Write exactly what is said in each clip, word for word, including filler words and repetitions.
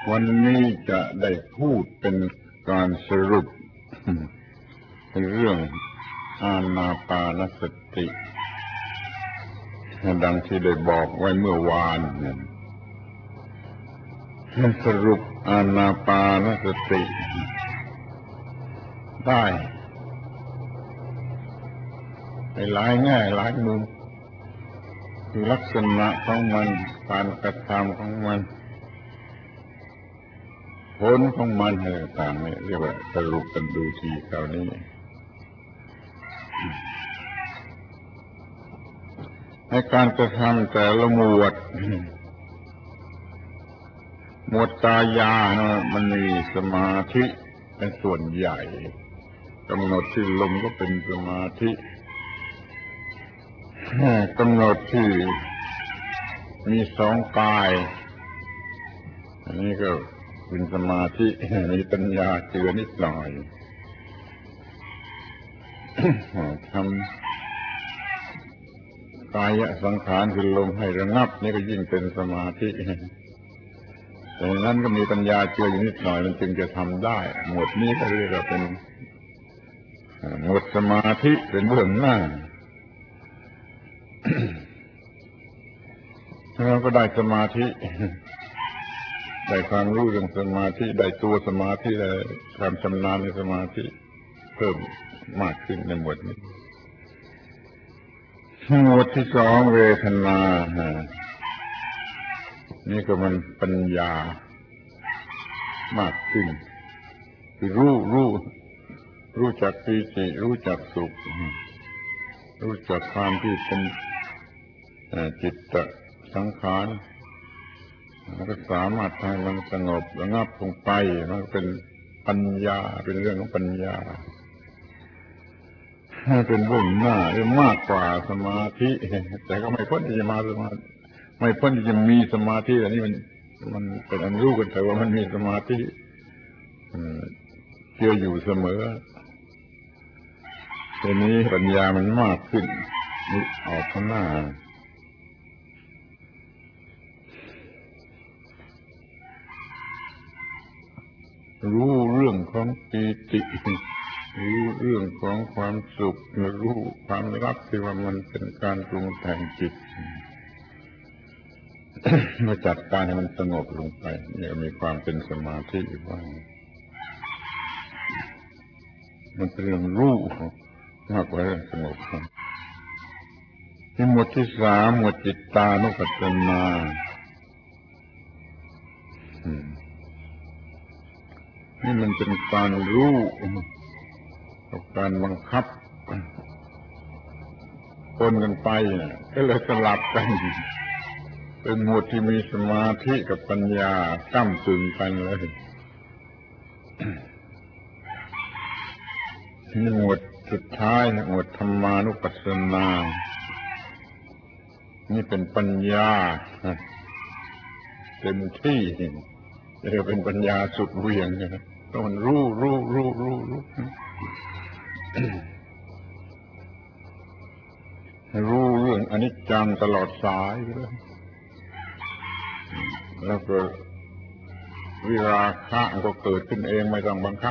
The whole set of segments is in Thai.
วันนี้จะได้พูดเป็นการสรุปเรื่องอานาปานสติดังที่ได้บอกไว้เมื่อวานสรุปอานาปานสติได้ในหลายแง่หลายมุมคือลักษณะของมันการกระทำของมันผลของมันอะไรต่างๆนี่เรียกว่าสรุปกันดูทีคราวนี้ในการกระทำแต่ละหมวดหมวดกายานะมันมีสมาธิเป็นส่วนใหญ่กำหนดที่ลมก็เป็นสมาธิกำหนดที่มีสองกายอันนี้ก็เป็นสมาธิมีปัญญาเจือนิดหน่อยทำกายสังขารคือลมให้ระงับนี่ก็ยิ่งเป็นสมาธิแต่นั้นก็มีปัญญาเจืออยู่นิดหน่อยมันจึงจะทำได้หมวดนี้ก็เรียกว่าเป็นหมวดสมาธิเป็นเบื้องหน้าเราก็ได้สมาธิได้ความรู้เรื่องสมาธิได้ตัวสมาธิได้ความชำนาญในสมาธิเพิ่มมากขึ้นในหมวดนี้หมวดที่สองเวทนานี่ก็มันปัญญามากขึ้นคือรู้รู้รู้จักปีติรู้จักสุขรู้จักความที่เป็นจิตตสังขารมันก็สามารถทำให้มันสงบระงับลงไปมันเป็นปัญญาเป็นเรื่องของปัญญาเป็นเบื้องหน้าหรือมากกว่าสมาธิแต่ก็ไม่พ้นที่จะมาสมาธิไม่พ้นที่จะมีสมาธิอันนี้มันมันเป็นอันรู้กันแต่ว่ามันมีสมาธิเชื่ออยู่เสมอทีนี้ปัญญามันมากขึ้นนี่ออกข้างหน้ารู้เรื่องของปีติรู้เรื่องของความสุขรู้ความรักที่ว่ามันเป็นการปรุงแต่งจิตเมื่อจัดการให้มันสงบลงไปเนี่ยมีความเป็นสมาธิอยู่บ้างมันเป็นเรื่องรู้มากกว่าเรื่องสงบที่หมวดที่สามหมวดจิตตานุปัสสนานี่มันเป็นการรู้กับการบังคับคนกันไปเนี่ยก็เลยสลับกันเป็นหมวดที่มีสมาธิกับปัญญาก้ำกึ่งกันเลยนี่หมวดสุดท้ายหมวดธรรมานุปัสสนานี่เป็นปัญญาเต็มที่เรียกเป็นปัญญาสุดเหวี่ยงนะต้องมันรู้รู้รู้รู้รู้รู้เรื่องอนิจจังตลอดสายเลยแล้วก็วิราคะก็เกิดขึ้นเองไม่ต้องบังคับ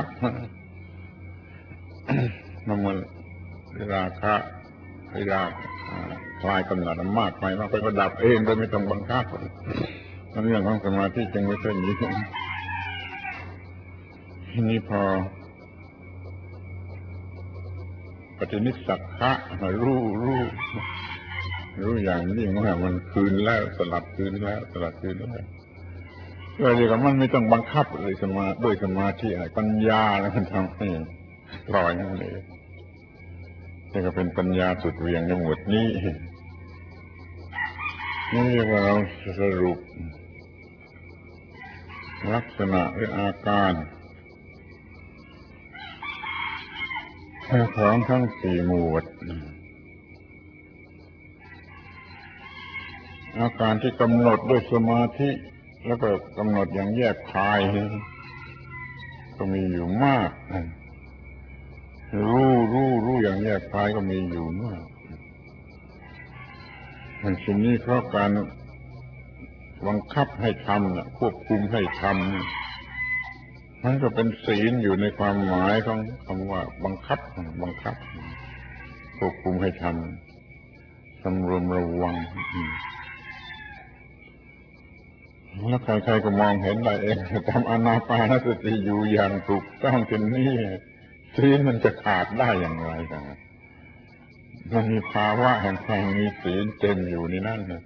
มันวิราคะวิราคลายกำหนัดมากไปมากไปก็ดับเองโดยไม่ต้องบังคับนั่นเรื่องของสมาธิจึงไม่ใช่นี้ทีนี้พอปฏินิสสักขะรู้รู้รู้อย่างนี้ว่ามันคืนแล้วสลับคืนแล้วสลับคืนแล้วก็เรียกว่ามันไม่ต้องบังคับเลยสมาด้วยสมาธิปัญญาแล้วมันทำให้ปล่อยนั่นเองนี่ก็เป็นปัญญาสุดเหวี่ยงในหมวดนี้นี่เรียกว่าเราสรุปลักษณะหรืออาการของทั้งสี่หมวดอาการที่กำหนดด้วยสมาธิแล้วก็กำหนดอย่างแยกคายก็มีอยู่มากรู้รู้รู้อย่างแยกคายก็มีอยู่มากสิ่งนี้เพราะการบังคับให้ทำนะควบคุมให้ทำมันก็เป็นศีลอยู่ในความหมายของคำว่าบังคับบังคับควบคุมให้ทำสำรวมระวังแล้วใครๆก็มองเห็นได้เองทำอานาปานสติอยู่อย่างถูกต้องเช่นนี้ศีลมันจะขาดได้อย่างไรกันมันมีภาวะแห่งความมีศีลเต็มอยู่ในนั้นนะ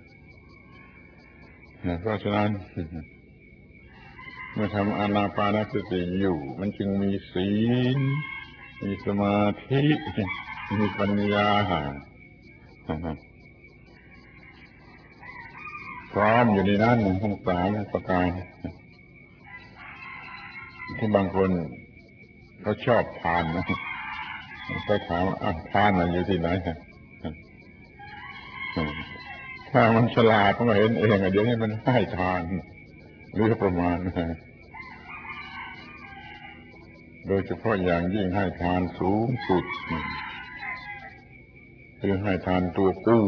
เพราะฉะนั้นเมื่อทำอานาปานสติอยู่มันจึงมีศีลมีสมาธิมีปัญญาพร้อมอยู่ในนั้นทั้งสามประการที่บางคนเขาชอบทานนะเขาถามอ่ะทานมันอยู่ที่ไหนถ้ามันฉลาดมันก็เห็นเองเดี๋ยวนี้มันให้ทานหรือประมาณโดยเฉพาะอย่างยิ่งให้ทานสูงสุดคือให้ทานตัวกู้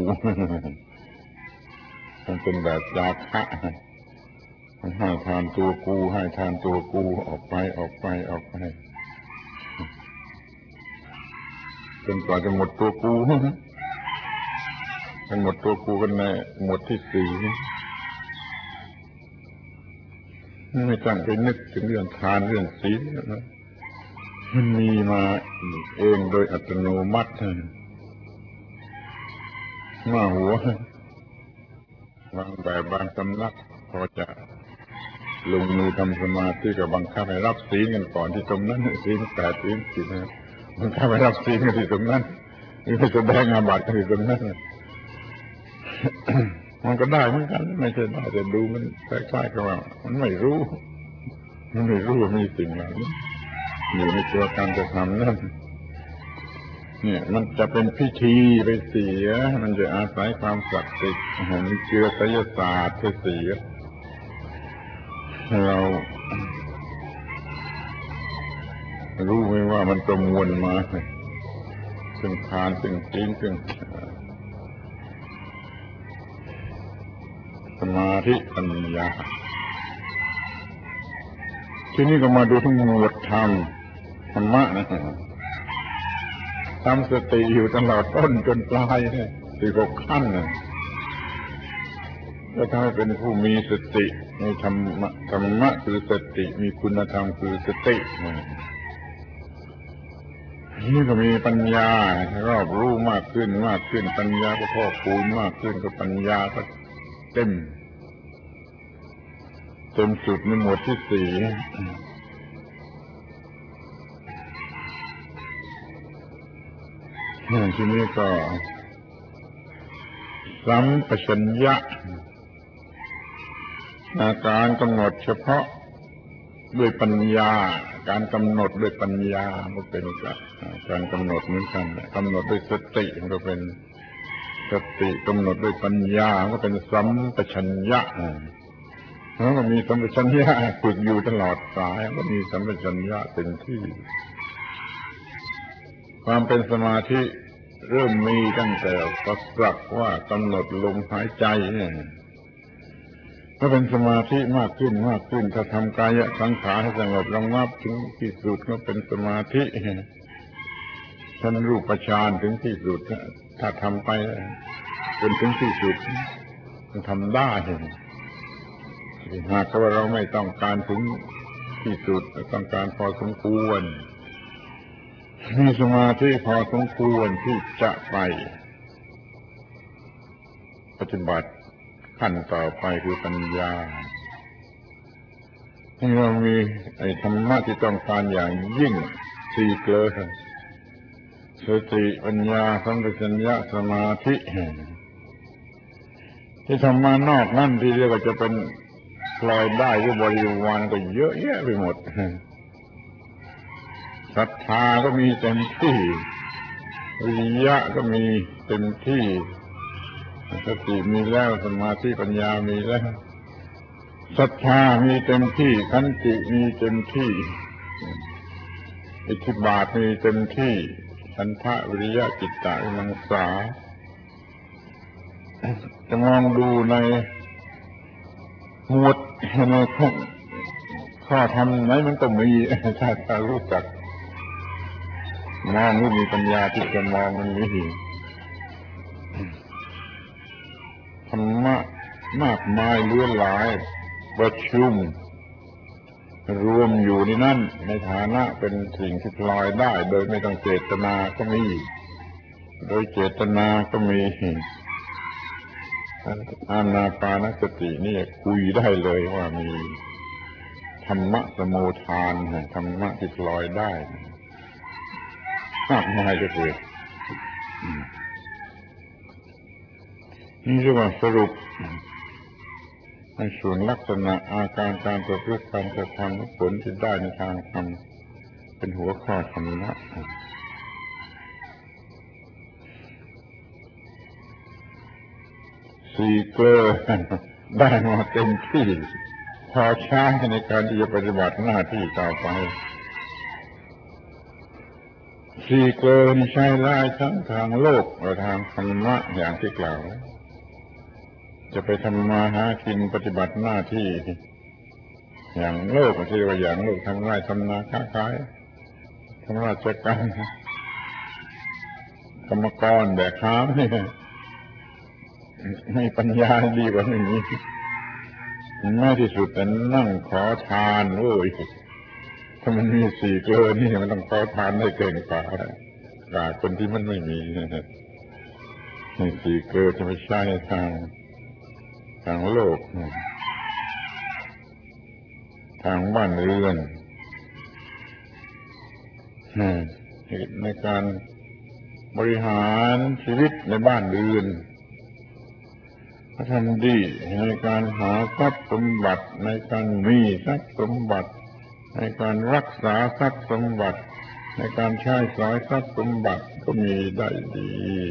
มันเป็นแบบยาคะมันให้ทานตัวกู้ให้ทานตัวกู้ออกไปออกไปออกไปจนกว่าจะหมดตัวกู้มันหมดตัวกู้กันในหมดที่สี่ไม่ต้องไปนึกถึงเรื่องทานเรื่องศีลนะมันมีมาเองโดยอัตโนมัติมาหัวบางแบบบางสำนักพอจะลงมือทำสมาธิก็บังคับให้รับศีลกันก่อนที่ตรงนั้นศีลแปดศีลสิบนะบังคับให้รับศีลกันที่ตรงนั้นหรือแสดงอาบัติกันที่ตรงนั้นมันก็ได้เหมือนกันไม่ใช่ได้แต่ดูมันคล้ายๆกับว่ามันไม่รู้มันไม่รู้ว่ามีสิ่งเหล่านี้อยู่ในตัวการจะทำนั่นเนี่ยมันจะเป็นพิธีไปเสียมันจะอาศัยความศักดิ์สิทธิ์มีเชื้อไสยศาสตร์ไปเสียเรารู้ไหมว่ามันประมวลมาซึ่งทานซึ่งศีลซึ่งสมาธิปัญญาทีนี้ก็มาดูทั้งหมวดธรรมธรรมะนะทำสติอยู่ตลอดต้นจนปลายสี่หกขั้นก็ทำให้เป็นผู้มีสติมีธรรมะธรรมะคือสติมีคุณธรรมคือสตินี่ก็มีปัญญารอบรู้มากขึ้นมากขึ้นปัญญาก็พอกพูนมากขึ้นก็ปัญญาก็เต็มเต็มสุดในหมวดที่สี่ทีนี้ก็สัมปชัญญะอาการกำหนดเฉพาะด้วยปัญญาการกำหนดด้วยปัญญามันเป็นการกำหนดเหมือนกันกำหนดด้วยสติมันก็เป็นสติกำหนดด้วยปัญญาก็เป็นสัมปชัญญะแล้วก็มีสัมปชัญญะฝึกอยู่ตลอดสายก็มีสัมปชัญญะเต็มที่ความเป็นสมาธิเริ่มมีตั้งแต่ประสักว่ากำหนดลมหายใจเนี่ยก็เป็นสมาธิมากขึ้นมากขึ้นถ้าทำกายสังขารให้สงบระงับถึงที่สุดก็เป็นสมาธิชั้นรูปฌานถึงที่สุดถ้าทำไปจนถึงที่สุดมันทำได้หากว่าเราไม่ต้องการถึงที่สุดต้องการพอสมควรมีสมาธิพอสมควรที่จะไปปฏิบัติขั้นต่อไปคือปัญญาที่เรามีไอ้ธรรมะที่ต้องการอย่างยิ่งสี่เกลือสติปัญญาสัมปชัญญะสมาธิที่ทำมานอกนั่นที่เรียกว่าจะเป็นพลอยได้หรือบริวารก็เยอะแยะไปหมดศรัทธาก็มีเต็มที่วิริยะก็มีเต็มที่สติมีแล้วสมาธิปัญญามีแล้วศรัทธามีเต็มที่ขันติมีเต็มที่อิทธิบาทมีเต็มที่ฉันทะวิริยะจิตตะวิมังสาจะมองดูในหมวดในข้อข้อทำไหนมันก็มีถ้าถ้ารู้จักมองหรือมีปัญญาที่จะมองมันมีธรรมะมากมายเลื่อนหลายประชุมรวมอยู่ในนั้นในฐานะเป็นสิ่งที่พลอยได้โดยไม่ต้องเจตนาก็มีโดยเจตนาก็มีอานาปานสตินี่คุยได้เลยว่ามีธรรมะสมุทานธรรมะที่พลอยได้มากมายก็เกิดนี่เรียกว่าสรุปในส่วนลักษณะอาการการประพฤติการกระทำผลที่ได้ในทางธรรมเป็นหัวข้อธรรมะสี่เกลอได้มาเต็มที่พอใช้ในการที่จะปฏิบัติหน้าที่ต่อไปสี่เกลอนี่ใช้ได้ทั้งทางโลกและทางธรรมะอย่างที่กล่าวจะไปทำมาหากินปฏิบัติหน้าที่อย่างโลกที่ว่าอย่างโลกทำไร่ทำนาค้าขายทำราชการกรรมกรแบกหามนี่ให้ปัญญาดีกว่าไม่มีแม้ที่สุดแต่นั่งขอทานโอ้ยถ้ามันมีสี่เกลอนี่มันต้องขอทานได้เก่งกว่ากว่าคนที่มันไม่มีนี่สี่เกลอจะไม่ใช่ทางทางโลกทางบ้านเรือนในการบริหารชีวิตในบ้านเรือนทำดีในการหาทรัพย์สมบัติในการมีทรัพย์สมบัติในการรักษาทรัพย์สมบัติในการใช้สอยทรัพย์สมบัติก็มีได้ดี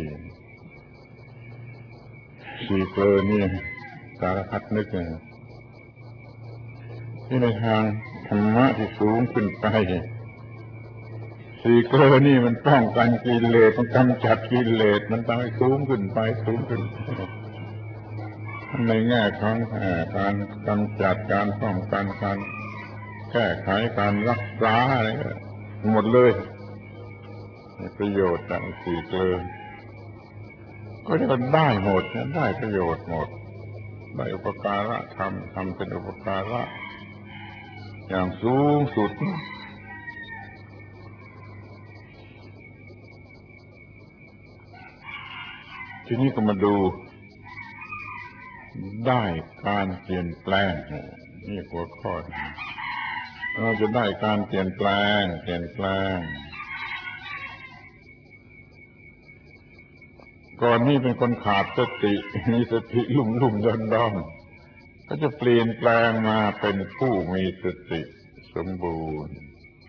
สี่เกลอนี่สารพัดนึกที่ในทางธรรมะที่สูงขึ้นไปสี่เกลอนี่มันป้องกันกิเลสมันกำจัดกิเลสมันต้องให้สูงขึ้นไปสูงขึ้นในแง่ของการกำจัดการป้องกันการแก้ไขการรักษาอะไรหมดเลยประโยชน์จากสี่เกลอก็จะได้หมดได้ประโยชน์หมดได้อุปการะทำทำเป็นอุปการะอย่างสูงสุดทีนี้ก็มาดูได้การเปลี่ยนแปลงนี่หัวข้อเราจะได้การเปลี่ยนแปลงเปลี่ยนแปลงก่อนนี้เป็นคนขาดสติมีสติลุ่มลุ่มดอนดอนก็จะเปลี่ยนแปลงมาเป็นผู้มีสติสมบูรณ์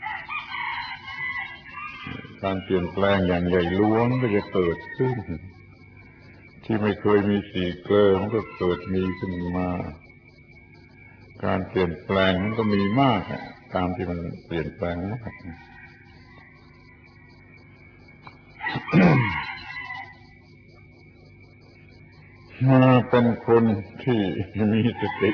การเปลี่ยนแปลงอย่างใหญ่หลวงก็จะเกิดขึ้นที่ไม่เคยมีสี่เกลอมันก็เกิดมีขึ้นมาการเปลี่ยนแปลงมันก็มีมากตามที่มันเปลี่ยนแปลงมากมาเป็นคนที่มีสติ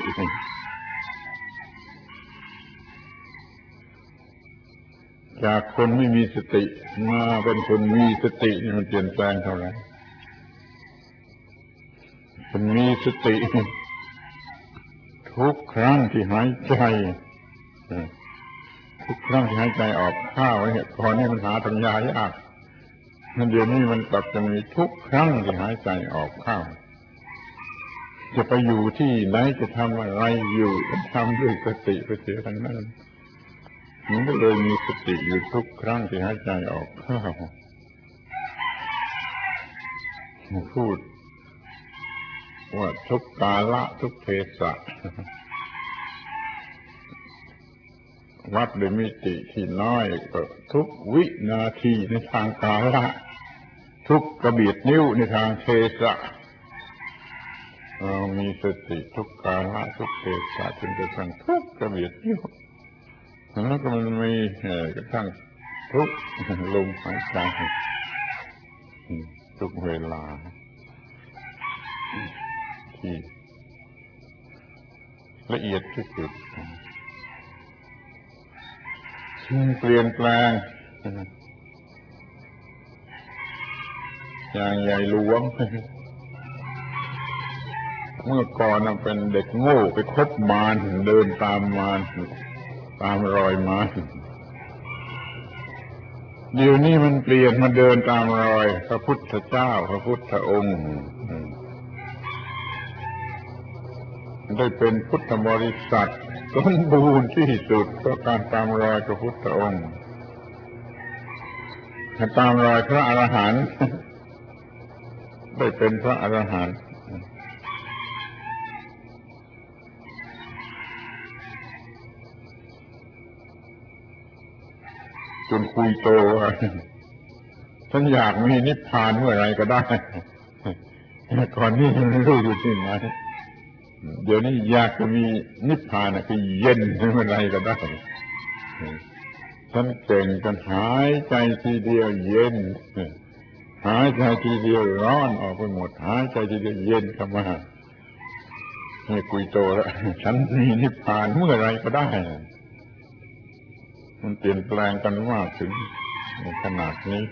จากคนไม่มีสติมาเป็นคนมีสตินี่มันเปลี่ยนแปลงเท่าไหร่คนมีสติทุกครั้งที่หายใจทุกครั้งที่หายใจออกเข้าเนี่ยก่อนนี้มันหาปัญญายากเดี๋ยวนี้มันกลับจะมีทุกครั้งที่หายใจออกเข้าจะไปอยู่ที่ไหนจะทำอะไรอยู่ทำด้วยสติไปเสียทั้งนั้นมันก็เลยมีสติอยู่ทุกครั้งที่หายใจออกเข้าพูดว่าทุกกาละทุกเทศะวัดโดยมิติที่น้อยก็ทุกวินาทีในทางกาละทุกกระเบียดนิ้วในทางเทศะเรามีสติทุกกาละทุกเทศะจนกระทั่งทุกกระเบียดนิ้วแล้วก็มันมีกระทั่งทุกลมหายใจทุกเวลาที่ละเอียดที่สุดเปลี่ยนแปลงอย่างใหญ่หลวงเมื่อก่อนเป็นเด็กโง่ไปคบมารเดินตามมารตามรอยมารเดี๋ยวนี้มันเปลี่ยนมาเดินตามรอยพระพุทธเจ้าพระพุทธองค์ได้เป็นพุทธบริษัทสมบูรณ์ที่สุดก็การตามรอยพระพุทธองค์ตามรอยพระอรหันต์ได้เป็นพระอรหันต์จนคุยโตฉันอยากมีนิพพานเมื่อไรก็ได้ก่อนนี้ไม่รู้อยู่ที่ไหนเดี๋ยวนี้อยากจะมีนิพพานคือเย็นเมื่อไรก็ได้ฉันเก่งกันหายใจทีเดียวเย็นหายใจทีเดียวร้อนออกไปหมดหายใจทีเดียวเย็นเข้ามาไม่คุยโตแล้วฉันมีนิพพานเมื่อไรก็ได้มันเปลี่ยนแปลงกันมากถึงขนาดนี้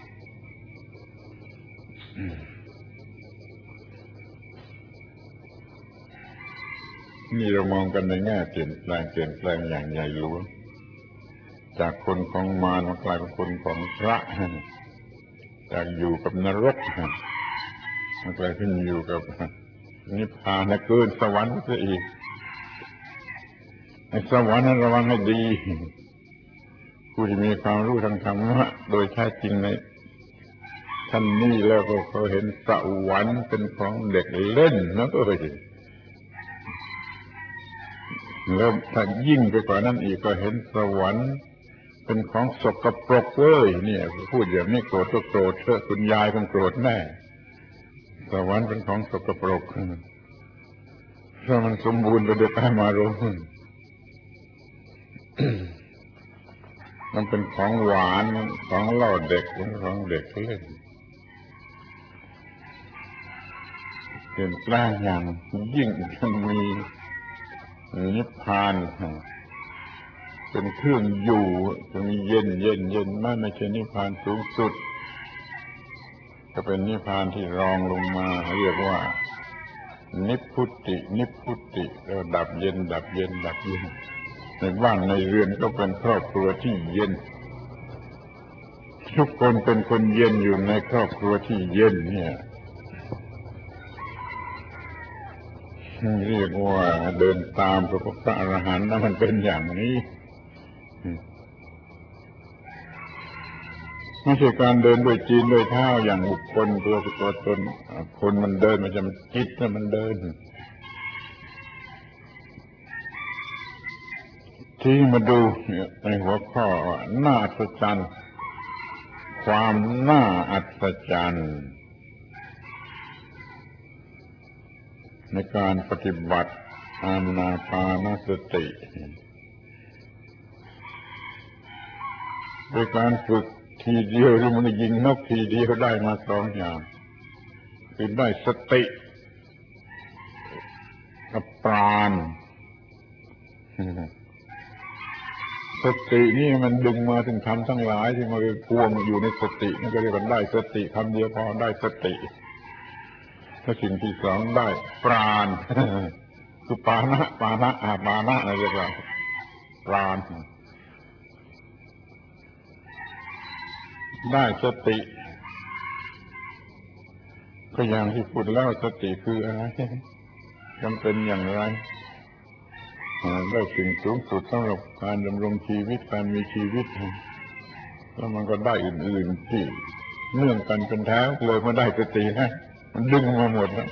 นี่เรามองกันในแง่เปลี่ยนแปลงเปลี่ยนแปลงอย่างใหญ่หลวงจากคนของมารมากลายเป็นคนของพระจากอยู่กับนรกมากลายเป็นอยู่กับนิพพานเกินสวรรค์ซะอีกในสวรรค์นั้นระวังให้ดีผู้ที่มีความรู้ทางธรรมะโดยแท้จริงในท่านนี้แล้วก็เขาเห็นสวรรค์เป็นของเด็กเล่นนะเอ้ยแล้วถ้ายิ่งไปกว่านั้นอีกก็เห็นสวรรค์เป็นของสกปรกเว้ยเนี่ยพูดอย่างนี้โกรธก็โกรธเถอะคุณยายคงโกรธแน่สวรรค์เป็นของสกปรกถ้ามันสมบูรณ์ไปด้วยกามารมณ์มันเป็นของหวานของเล่าเด็กของเด็กเล่นเปลี่ยนแปลงอย่างยิ่งจะมีนิพพานเป็นเครื่องอยู่จะมีเย็นเย็นเย็นไม่ไม่ใช่นิพพานสูงสุดจะเป็นนิพพานที่รองลงมาเรียกว่านิพพุตินิพพุติแล้วดับเย็นดับเย็นดับเย็นในบ้านในเรือนก็เป็นครอบครัวที่เย็นทุกคนเป็นคนเย็นอยู่ในครอบครัวที่เย็นเนี่ยเรียกว่าเดินตามพระพุทธอรหันต์นั้นมันเป็นอย่างนี้ไม่ใช่การเดินด้วยจีนด้วยเท้าอย่างบุคคลตัวตัวตนคนมันเดินมันจะจิตมันเดินที่มาดูในหัวข้อน่าอัศจรรย์ความน่าอัศจรรย์ในการปฏิบัติอานาปานสติโดยการฝึกทีเดียวหรือมันยิงนกทีเดียวได้มาสองอย่างคือได้สติกับปราณสตินี่มันดึงมาถึงธรรมทั้งหลายที่มาพวงอยู่ในสตินั่นก็เรียกว่าได้สติคำเดียวพอได้สติถ้าสิ่งที่สองได้ปราณคือปานะปานะอาปานะอะไรเรียกว่าปราณได้สติก็อย่างที่พูดแล้วสติคืออะไรจำเป็นอย่างไรได้สิ่งสูงสุดสำหรับการดำรงชีวิตการมีชีวิตแล้วมันก็ได้อื่นๆที่เนื่องกันเป็นแท้เลยมาได้สตินะมันดึงมาหมดแล้ว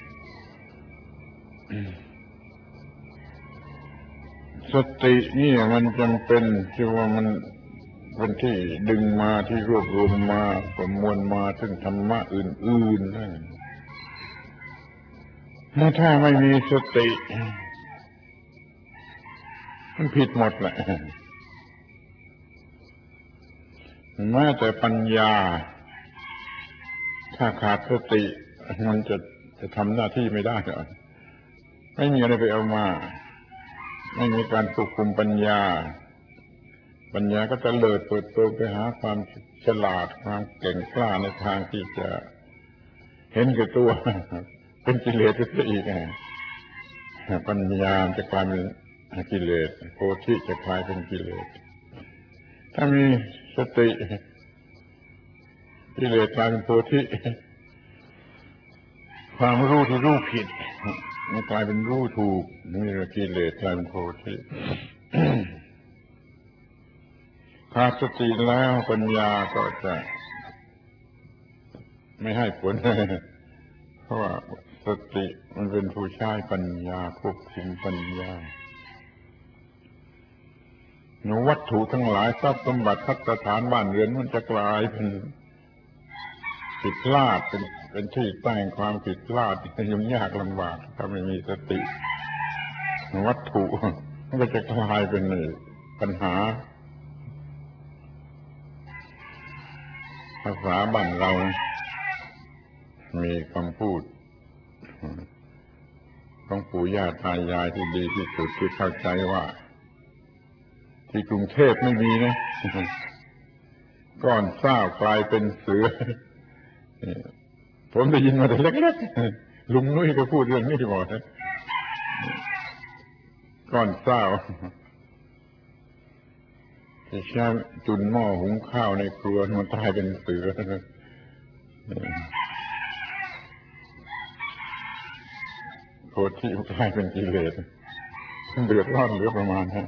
สตินี่มันจำเป็นที่ว่ามันเป็นที่ดึงมาที่รวบรวมมาประมวลมาถึงธรรมะอื่นๆนั่นถ้าไม่มีสติมันผิดหมดแหละแม้แต่ปัญญาถ้าขาดสติมันจะจะทำหน้าที่ไม่ได้หรอกไม่มีอะไรไปเอามาไม่มีการควบคุมปัญญาปัญญาก็จะเลิดเปิดโตไปหาความฉลาดความเก่งกล้าในทางที่จะเห็นแก่ตัวเป็นกิเลสไปอีกปัญญาจะกลายเป็นกิเลสโพธิจะกลายเป็นกิเลสถ้ามีสติกิเลสกลายเป็นโพธิความรู้ที่รู้ผิดมันกลายเป็นรู้ถูกนี่เรียกกิเลสกลายเป็นโพธิขาดสติแล้วปัญญาก็จะไม่ให้ผลเพราะว่าสติมันเป็นผู้ใช้ปัญญาควบคุมปัญญาหนูวัตถุทั้งหลายทรัพย์สมบัติภัตตาฐานบ้านเรือนมันจะกลายเป็นผิดพลาดเป็นเป็นที่ตั้งความผิดพลาดยุ่งยากลำบากถ้าไม่มีสติวัตถุมันก็จะกลายเป็นปัญหาภาษาบ้านเรามีคำพูดของปู่ย่าตายายที่ดีที่สุดที่เข้าใจว่าที่กรุงเทพไม่มีนะก้อนเศร้ากลายเป็นเสือผมได้ยินมาแต่เล็กๆลุงนุ้ยก็พูดเรื่องนี้บ่อยก้อนเศร้าที่ใช้จุนหม้อหุงข้าวในครัวมันกลายเป็นเสือโพธิกลายเป็นกิเลสเดือดร้อนเหลือประมาณนั้น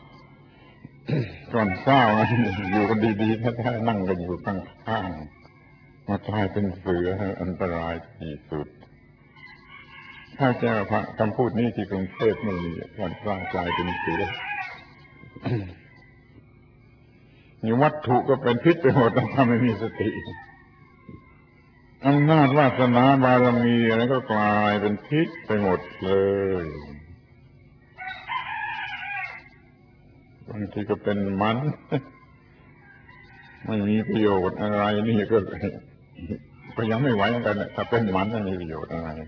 ก่อนเศร้าอยู่กันดีๆแท้ๆนั่งกันอยู่ข้างๆมากลายเป็นเสืออันตรายที่สุดถ้าจะคำพูดนี้ที่กรุงเทพไม่มีก่อนเศร้ากลายเป็นเสือนี่วัตถุก็เป็นพิษไปหมดถ้าไม่มีสติอำนาจวาสนาบารมีอะไรก็กลายเป็นพิษไปหมดเลยบางทีก็เป็นมันไม่มีประโยชน์อะไรนี่ก็ก็ยังไม่ไหวเหมือนกันถ้าเป็นมันไม่มีประโยชน์อะไร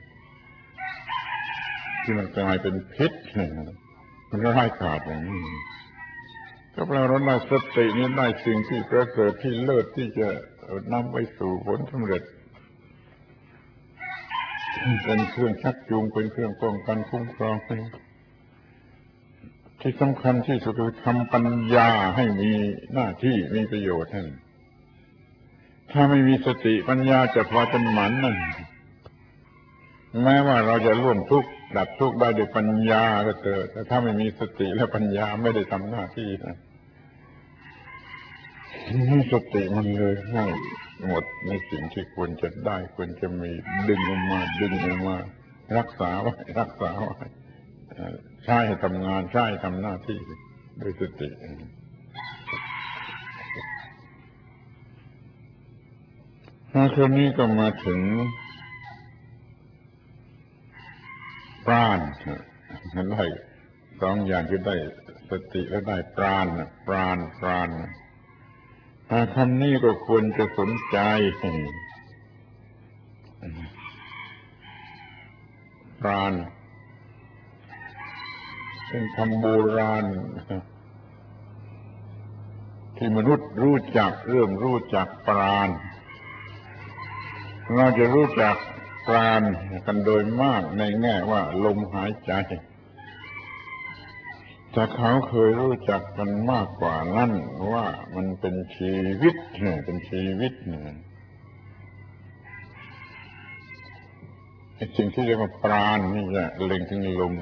ที่มันกลายเป็นพิษมันร้ายกาจอย่างนี้ก็แปลว่าเราได้สตินี้ได้สิ่งที่ประเสริฐที่เลิศที่จะนำไปสู่ผลสำเร็จเป็นเครื่องชักจูงเป็นเครื่องป้องกันคุ้มครองที่สำคัญที่สุดคือทำปัญญาให้มีหน้าที่มีประโยชน์นั่นถ้าไม่มีสติปัญญาจะพลอยเป็นหมันนั่นแม้ว่าเราจะร่วมทุกข์ดับทุกข์ได้ด้วยปัญญาก็เถอะแต่ถ้าไม่มีสติและปัญญาไม่ได้ทำหน้าที่นะสติมันเลยให้หมดในสิ่งที่ควรจะได้ควรจะมีดึงออกมาดึงออกมารักษาไว้รักษาไว้ใช้ทำงานใช้ทำหน้าที่ด้วยสติคราวนี้ก็มาถึงปราณได้สองอย่างคือได้สติและได้ปราณปราณปราณคำนี้ก็ควรจะสนใจปราณเป็นคำโบราณที่มนุษย์รู้จักเริ่มรู้จักปราณเราจะรู้จักปราณกันโดยมากในแง่ว่าลมหายใจแต่เขาเคยรู้จักกันมากกว่านั้นว่ามันเป็นชีวิตเป็นชีวิตไอ้สิ่งที่เรียกว่าปราณนี่แหละเล็งถึงลม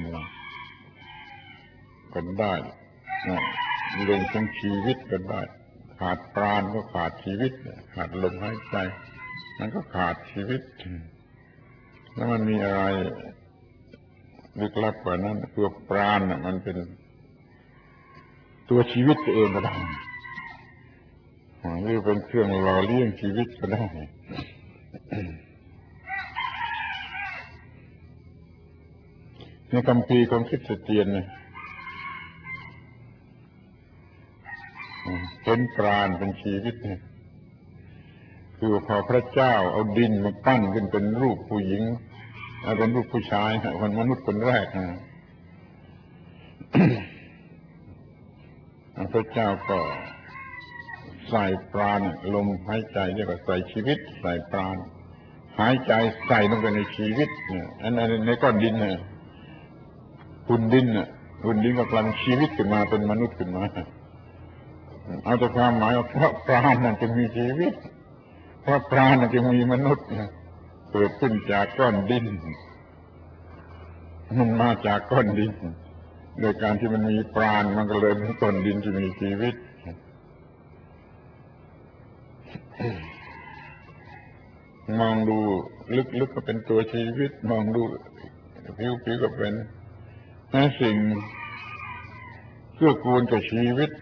ก็ได้เล็งถึงชีวิตก็ได้ขาดปราณก็ขาดชีวิตขาดลมหายใจมันก็ขาดชีวิตแล้วมันมีอะไรลึกลับกว่านั้นคือปราณมันเป็นตัวชีวิตตัวเองก็ได้หรือเป็นเครื่องหล่อเลี้ยงชีวิตก็ได้ในคัมภีร์ของคริสเตียนเนี่ยเป็นปราณเป็นชีวิตเนี่ยคือพอพระเจ้าเอาดินมาปั้นขึ้นเป็นรูปผู้หญิงเป็นรูปผู้ชายคนมนุษย์คนแรกนะพระเจ้าก็ใส่ปราณลมหายใจเรียกว่าใส่ชีวิตใส่ปราณหายใจใส่ลงไปในชีวิตเนี่ยอันนั้นในก้อนดินน่ะหุ่นดินน่ะหุ่นดินก็กลายเป็นชีวิตขึ้นมาเป็นมนุษย์ขึ้นมาเอาแต่ความหมายว่าเพราะปราณนั่นจึงมีชีวิตเพราะปราณนั่นจึงมีมนุษย์เกิดขึ้นจากก้อนดินมันมาจากก้อนดินโดยการที่มันมีปราณมันก็เลยเป็นก้อนดินที่มีชีวิตมองดูลึกๆก็เป็นตัวชีวิตมองดูผิวๆก็เป็นสิ่งเกื้อกูลกับชีวิต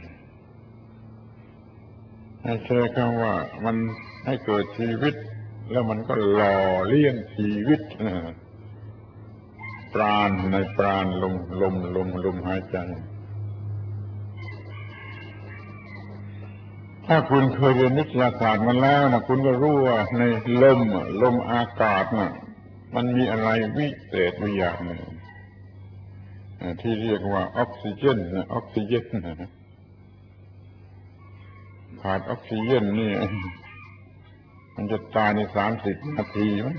ให้ใช้คำว่ามันให้เกิดชีวิตแล้วมันก็หล่อเลี้ยงชีวิตปราณในปราณลมลมลมลมหายใจถ้าคุณเคยเรียนวิทยาศาสตร์มาแล้วนะคุณก็รู้ว่าในลมลมอากาศน่ะมันมีอะไรวิเศษวิอย่างหนึ่งที่เรียกว่าออกซิเจนนะออกซิเจนขาดออกซิเจนนี่มันจะตายในสามสิบนาทีมั้ง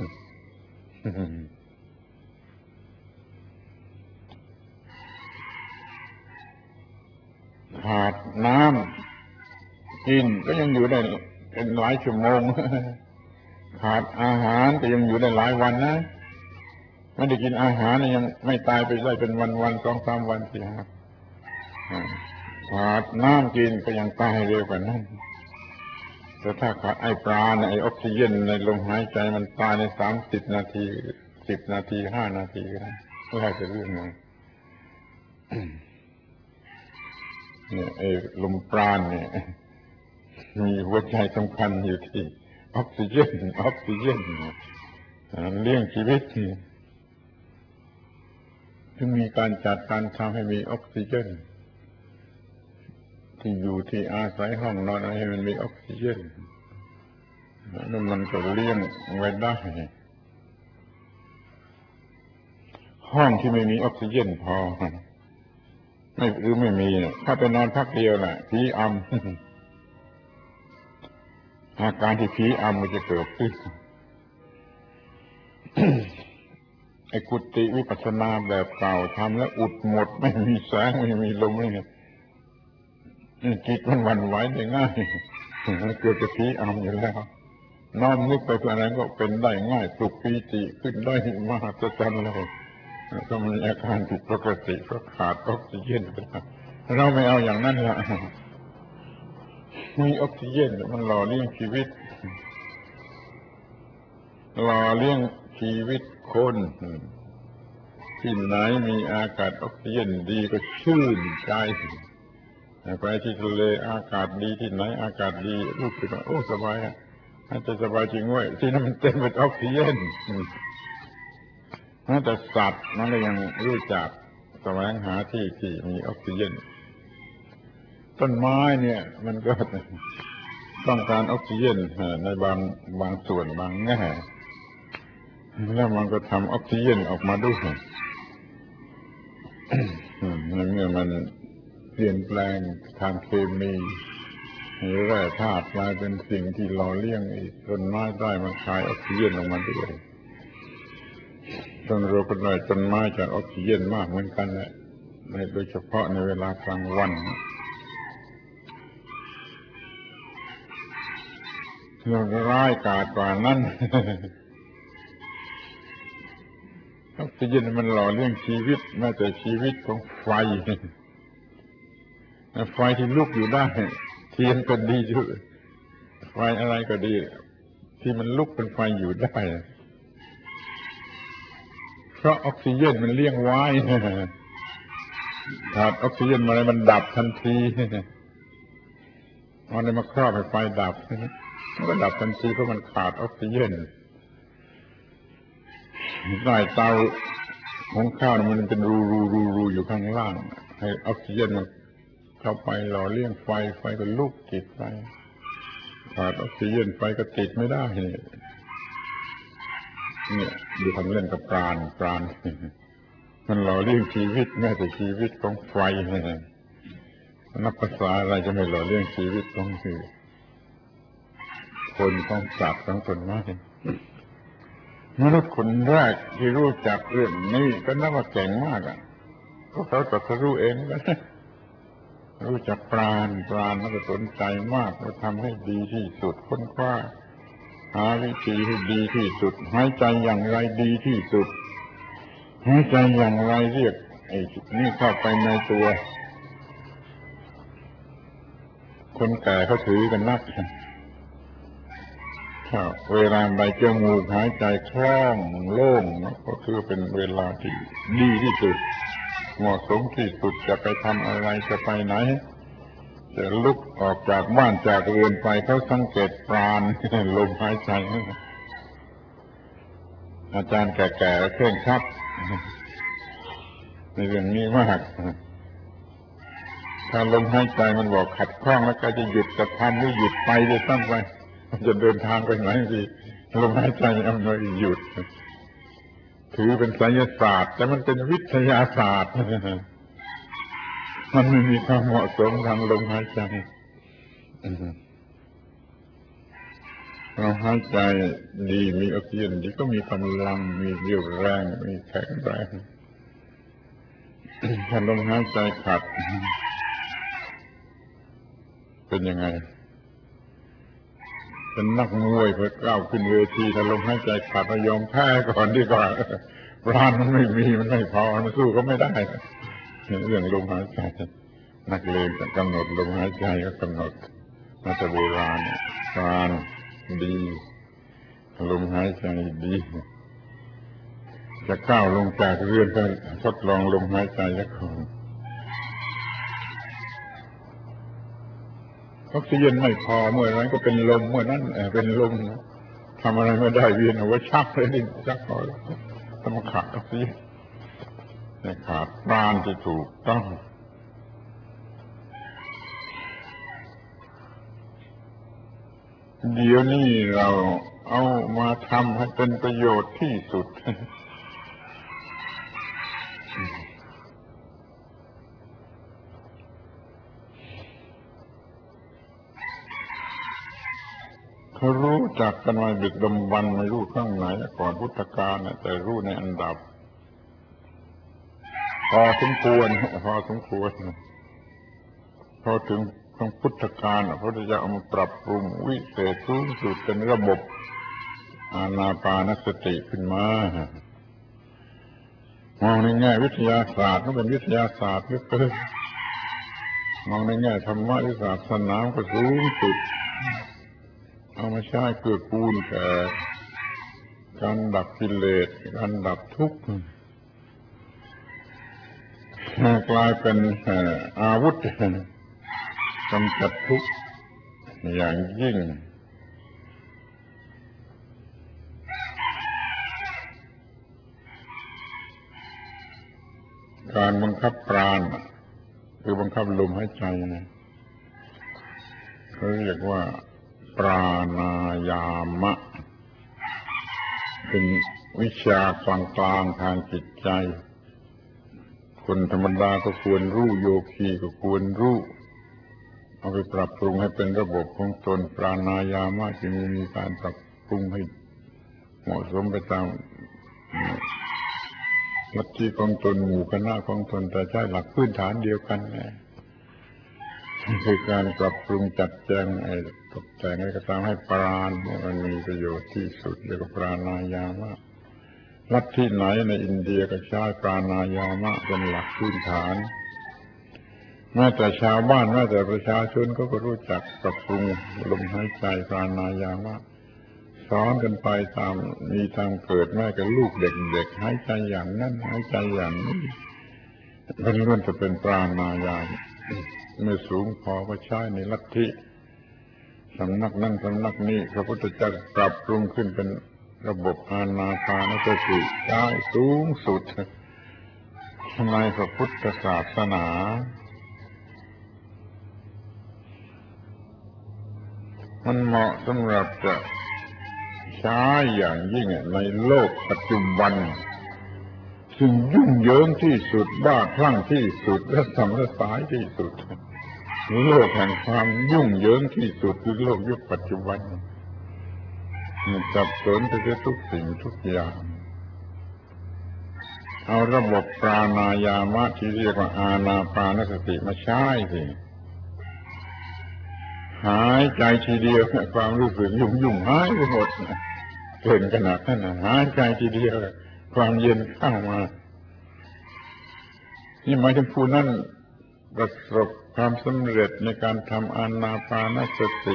ขาดน้ำกินก็ยังอยู่ได้เป็นหลายชั่วโมงขาดอาหารก็ยังอยู่ได้หลายวันนะไม่ได้กินอาหารยังไม่ตายไปได้เป็นวันๆสองสามวันสี่ห้าขาดน้ำกินก็ยังตายเร็วกว่านั้นแต่ถ้าขาดไอปราณไอออกซิเจนในลมหายใจมันตายในสามสิบนาทีสิบนาทีห้านาทีก็ได้ไม่ใช่จะเรื่องนึงเนี่ยไอ้ลมปราณเนี่ยมีหัวใจสำคัญอยู่ที่ออกซิเจนออกซิเจนเลี้ยงชีวิตจึงมีการจัดการทำให้มีออกซิเจนที่อยู่ที่อาศัยห้องนอนให้มันมีออกซิเจนแล้วมันก็เลี้ยงไว้ได้ห้องที่ไม่มีออกซิเจนพอไม่หรือไม่มีถ้าไปนอนพักเดียวแหละผีอำอาการที่ผีอำมันจะเกิดขึ้นไอ้กุฏิวิปัสสนาแบบเก่าทำแล้วอุดหมดไม่มีแสงไม่มีลมไม่มีจิตมันหวั่นไหวได้ง่ายมันเกิดจะผีอำอยู่แล้วน้อมนึกไปเพื่ออะไรก็เป็นได้ง่ายปลุกปีติขึ้นได้มหัศจรรย์เลยก็มีอาการผิดปกติเพราะขาดออกซิเจนไปเราไม่เอาอย่างนั้นละมีออกซิเจนมันหล่อเลี้ยงชีวิตหล่อเลี้ยงชีวิตคนที่ไหนมีอากาศออกซิเจนดีก็ชื่นใจไปที่ทะเลอากาศดีที่ไหนอากาศดีรู้สึกว่าโอ้สบายอะอาจจะสบายจริงเว้ยที่นั่นมันเต็มไปด้วยออกซิเจนแต่สัตว์มันก็ยังรู้จักแสวงหาที่ที่มีออกซิเจนต้นไม้เนี่ยมันก็ต้องการออกซิเจนในบางบางส่วนบางแง่แล้วมันก็ทำออกซิเจนออกมาด้วยเมื่อมันเปลี่ยนแปลงทางเคมีแร่ธาตุกลายเป็นสิ่งที่หล่อเลี้ยงอีกต้นไม้ได้มันคายออกซิเจนออกมาด้วยต้นเราก็ได้ต้นไม้จากออกซิเจนมากเหมือนกันแหละโดยเฉพาะในเวลากลางวันเราร้ายกาจกว่านั้นออกซิเจนมันหล่อเลี้ยงชีวิตแม้แต่ชีวิตของไฟไฟที่ลุกอยู่ได้เทียนก็ดีอยู่ไฟอะไรก็ดีที่มันลุกเป็นไฟอยู่ได้เพราะออกซิเจนมันเลี้ยงไว้ขาดออกซิเจนอะไรมันดับทันทีเอาอะไรมาครอบให้ไฟดับมันก็ดับทันทีเพราะมันขาดออกซิเจนใต้เตาของข้าวมันเป็นรูรูรูรูอยู่ข้างล่างให้ออกซิเจนมันเข้าไปหล่อเลี้ยงไฟไฟก็ลุกติดไฟขาดออกซิเจนไฟก็ติดไม่ได้เนี่ยดูทำเล่นกับปราณปราณมันหล่อเลี้ยงชีวิตแม้แต่ชีวิตของไฟนับภาษาอะไรจะไม่หล่อเลี้ยงชีวิตของคนของสัตว์ของต้นไม้มนุษย์คนแรกที่รู้จักเรื่องนี้ก็นับว่าเก่งมากอ่ะพวกเขาตรัสรู้เองก็รู้จักปราณปราณแล้วก็สนใจมากแล้วทำให้ดีที่สุดค้นคว้าหาวิธีให้ดีที่สุดหายใจอย่างไรดีที่สุดหายใจอย่างไรเรียกไอ้นี่เข้าไปในตัวคนแก่เขาถือกันนักเวลาใบจมูกหายใจคล่องโล่งก็คือเป็นเวลาที่ดีที่สุดเหมาะสมที่สุดจะไปทำอะไรจะไปไหนจะลุกออกจากบ้านจากเรือนไปเขาสังเกตปราณลมหายใจอาจารย์แก่ๆเคร่งครัดในเรื่องนี้มากถ้าลมหายใจมันบอกขัดข้องแล้วก็จะหยุดกระทำหรือหยุดไปจะตั้งไปจะเดินทางไปไหนดีลมหายใจอำนวยหยุดถือเป็นไสยศาสตร์แต่มันเป็นวิทยาศาสตร์มันไม่มีความเหมาะสมทางลมหายใจเราหายใจดีมีออกซิเจนดีก็มีกำลังมีเรี่ยวแรงมีแข็งแรงถ้าลมหายใจขัดเป็นยังไงเป็นนักมวยเพื่อก้าวขึ้นเวทีถ้าลมหายใจขาดยอมแพ้ก่อนดีกว่าปราณมันไม่มีมันไม่พอมันสู้ก็ไม่ได้เรื่องลมหายใจนักเลงกำหนดลมหายใจก็กำหนดมาแต่โบราณปราณดีลมหายใจดีจะก้าวลงจากเรือนก็ทดลองลมหายใจสักคนออกซิเจนไม่พอเมื่อนั้นก็เป็นลมเมื่อนั้นเป็นลมทำอะไรไม่ได้เวียนหัวชักเลยนี่ชักพอต้องขาดออกซิเจนขาดปราณจะถูกต้องเดี๋ยวนี้เราเอามาทำให้เป็นประโยชน์ที่สุดเขารู้จักกันมาดึกดำบรรพ์ไม่รู้ข้างไหนก่อนพุทธกาลแต่รู้ในอันดับพอสมควรพอสมควรพอถึงของพุทธกาลพระพุทธเจ้าเอามาปรับปรุงวิเศษสูงสุดเป็นระบบอานาปานสติขึ้นมามองในแง่วิทยาศาสตร์ก็เป็นวิทยาศาสตร์เหลือเกินมองในแง่ธรรมะศาสนาก็สูงสุดเอามาใช้เกื้อกูลแก่การดับกิเลสการดับทุกข์กลายเป็นอาวุธกำจัดทุกข์อย่างยิ่งการบังคับปราณคือบังคับลมหายใจนะเขาเรียกว่าปราณายามะเป็นวิชากลางกลางทางจิตใจคนธรรมดาก็ควรรู้โยคีก็ควรรู้เอาไปปรับปรุงให้เป็นระบบของตนปราณายามะจึงมีการปรับปรุงให้เหมาะสมไปตามลัทธิของตนหมู่คณะของตนแต่ใช้หลักพื้นฐานเดียวกันคือการปรับปรุงจัดแจงไอ้ตกแต่งให้กระทำให้ปราณมันมีประโยชน์ที่สุดเรียกว่าปราณายามะลัทธิไหนในอินเดียก็ใช้ปราณายามะเป็นหลักพื้นฐานแม้แต่ชาวบ้านแม้แต่ประชาชนก็รู้จักปรับปรุงลมหายใจปราณายามะสอนกันไปตามมีตามเกิดแม้กับลูกเด็กๆหายใจอย่างนั้นหายใจอย่างนี้มันล้วนจะเป็นปราณายามะเมื่อสูงพอก็ใช้ในลัทธิสำนักนั่งสำนักนี้พระพุทธเจ้าปรับปรุงขึ้นเป็นระบบอานาปานสติใช้สูงสุดในพระพุทธศาสนามันเหมาะสำหรับจะใช้อย่างยิ่งในโลกปัจจุบันซึ่งยุ่งเหยิงที่สุดบ้าคลั่งที่สุดและสัมฤทธิ์สายที่สุดโลกแห่งความยุ่งเหยิงที่สุดคือโลกยุคปัจจุบันมันสับสนไปด้วยทุกสิ่งทุกอย่างเอาระบบปราณายามะที่เรียกว่าอานาปานสติมาใช้สิหายใจทีเดียวความรู้สึกยุ่งยุ่งหายไปหมดเกินขนาดนั้นหายใจทีเดียวความเย็นเข้ามานี่หมายถึงผู้นั้นประสบความสำเร็จในการทำอานาปานสติ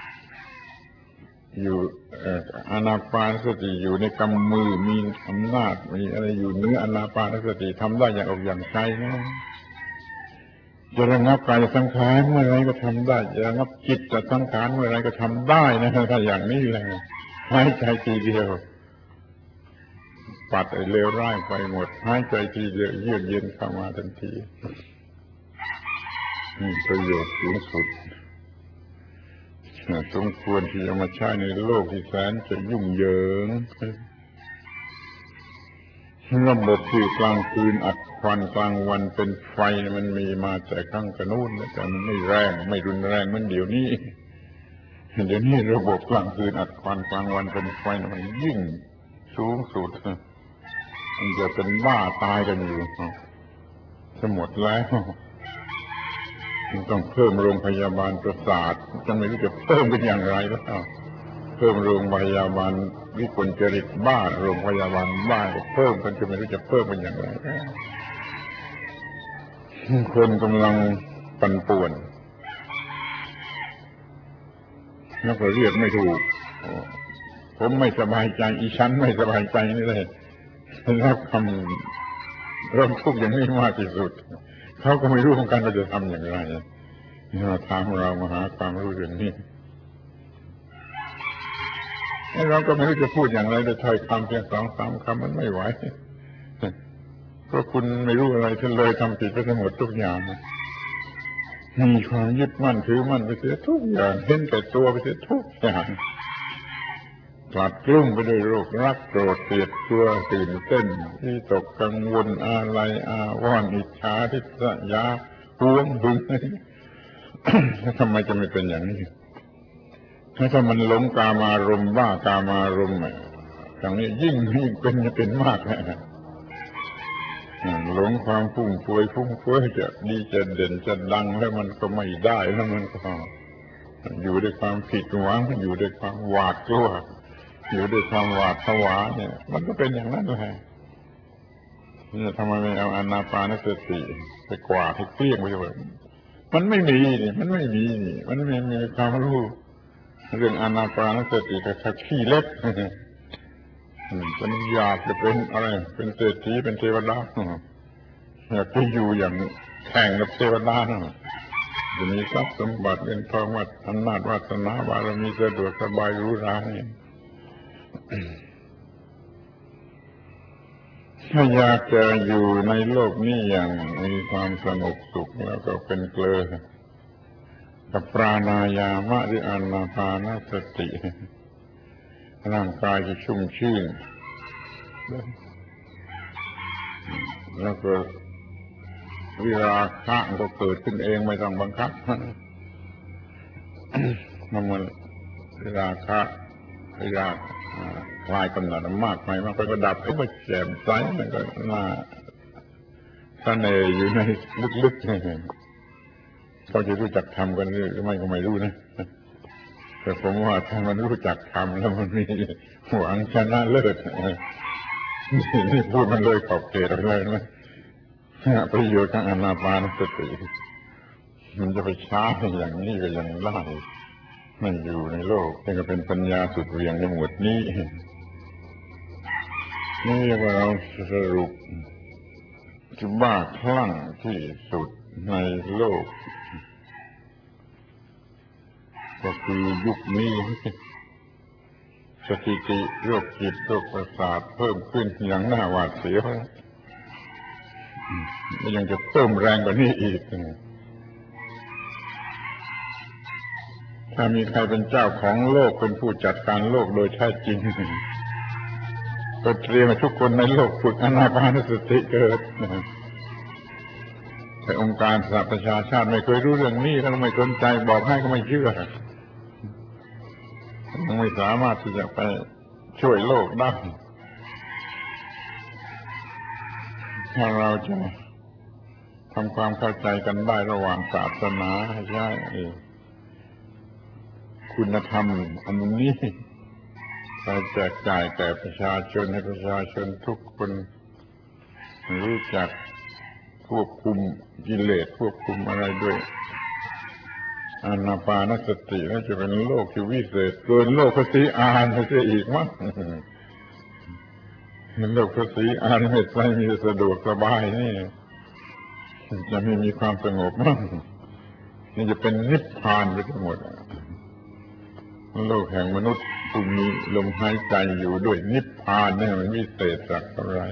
อยู่อานาปานสติอยู่ในกำมือมีอำนาจมีอะไรอยู่เนื้ออานาปานสติทำได้อย่างอกอย่างใจนะจะระงับกายสังขารเมื่อไรก็ทำได้จะระงับจิตสังขารเมื่อไรก็ทำได้นะถ้าอย่างนี้แหละหายใจทีเดียวปัดไอ้เลวร้ายไปหมดหายใจทีเดียวเยือกเย็นเข้ามาทันทีนี่ประโยชน์สูงสุดสมควรที่จะมาใช้ในโลกที่แสนจะยุ่งเหยิงระบบที่กลางคืนอัดควันกลางวันเป็นไฟมันมีมาแต่ครั้งกระนู้นแต่มันไม่แรงไม่รุนแรงเหมือนเดี๋ยวนี้เดี๋ยวนี้ระบบกลางคืนอัดควันกลางวันเป็นไฟมันยิ่งสูงสุดมันจะเป็นบ้าตายกันอยู่จะหมดแล้วต้องเพิ่มโรงพยาบาลประสาทจะไม่รู้จะเพิ่มเป็นอย่างไรแล้วเพิ่มโรงพยาบาลวิกลจริตบ้าโรงพยาบาลบ้าเพิ่มกันจะไม่รู้จะเพิ่มเป็นอย่างไรคนกำลังปั่นป่วนแล้วก็เรียกไม่ถูกผมไม่สบายใจอีฉันไม่สบายใจนี่เลยรับคำร้องทุกข์อย่างนี้มากที่สุดเขาก็ไม่รู้เหมือนกันว่าจะทำอย่างไรมาถามเรามาหาความรู้เรื่องนี้เราก็ไม่รู้จะพูดอย่างไรจะถ้อยคำเพียงสองสามคำมันไม่ไหวเพราะคุณไม่รู้อะไรท่านเลยทำผิดไปทั้งหมดทุกอย่างมีความยึดมั่นถือมั่นไปเสียทุกอย่างเห็นแต่ตัวไปเสียทุกอย่างกลัดกลุ้มไปด้วยโรครักโกรธเกลียดกลัวตื่นเต้นที่ตกกังวลอะไรอาวรณ์อิจฉาทิษยาหวงหึงทำไมจะไม่เป็นอย่างนี้ถ้ามันหลงกามารมณ์บ้ากามารมณ์อย่างนี้ยิ่งยิ่งเป็นเป็นมากนะหลงความฟุ้งเฟือยฟุ้งเฟ้อจะดีจะเด่นจะดังแล้วมันก็ไม่ได้แล้วมันก็อยู่ด้วยความผิดหวังอยู่ด้วยความหวาดกลัวอยู่ด้วยความหวาดผวาเนี่ยมันก็เป็นอย่างนั้นแหละนี่ทำไมไม่เอาอานาปานสติไปกวาดให้เกลี้ยงไปเลยมันไม่มีนี่มันไม่มีนี่มันไม่มีความรู้เรื่องอานาปานสติกับทักขี้เล็กมันอยากจะเป็นอะไรเป็นเศรษฐีเป็นเทวดาอยากจะอยู่อย่างแข่งกับเทวดาจะมีทรัพย์สมบัติเงินทองวัดอำนาจวาสนาบารมีสะดวกสบายรู้ราถ้าอยากจะอยู่ในโลกนี้อย่างมีความสงบสุขแล้วก็เป็นเกลือกับปราณายามะหรืออานาปานสติร่างกายจะชุ่มชื่นแล้วก็วิราคะก็เกิดขึ้นเองไม่ต้องบังคับมันวิราคะวิราคลายกำหนัดมากไปมากไปก็ดับก็แจ่มใสมันก็น่าเสน่ห์อยู่ในลึกๆเขาจะรู้จักทำกันหรือไม่ก็ไม่รู้นะแต่ผมว่าถ้ามันรู้จักทำแล้วมันมีหวังชนะเลิศนี่พูดมันเลยขอบเขตอะไรนะประโยชน์ของอานาปานสติมันจะไปช้าอย่างนี้ก็ยังได้ไม่อยู่ในโลกนี่ก็เป็นปัญญาสุดเวียงในหมวดนี้นี่เรียกว่าเราสรุปที่บ้าคลั่งที่สุดในโลกก็คือยุคนี้สถิติโรคจิตโรคประสาทเพิ่มขึ้นอย่างน่าหวาดเสียวมันยังจะเพิ่มแรงกว่านี้อีกถ้ามีใครเป็นเจ้าของโลกเป็นผู้จัดการโลกโดยแท้จริงก็เตรียมให้ทุกคนในโลกฝึกอานาปานสติเกิดแต่องค์การสหประชาชาติไม่เคยรู้เรื่องนี้แล้วไม่สนใจบอกให้ก็ไม่เชื่อยังไม่สามารถที่จะไปช่วยโลกได้ถ้าเราจะทำความเข้าใจกันได้ระหว่างศาสนาให้ใช่คุณธรรมอันนี้ไปแจกจ่ายแก่ประชาชนให้ประชาชนทุกคนรู้จักควบคุมกิเลสควบคุมอะไรด้วยอานาปานสติแล้วจะเป็นโลกที่วิเศษเกินโลกพระศรีอานไปเสียอีกมั้งโลกพระศรีอานไม่ใช่มีสะดวกสบายนี่จะไม่มีความสงบมั้งนี่จะเป็นนิพพานไปทั้งหมดโลกแห่งมนุษย์ผู้มีลมหายใจอยู่ด้วยนิพพานนี่มันวิเศษสักเท่าไหร่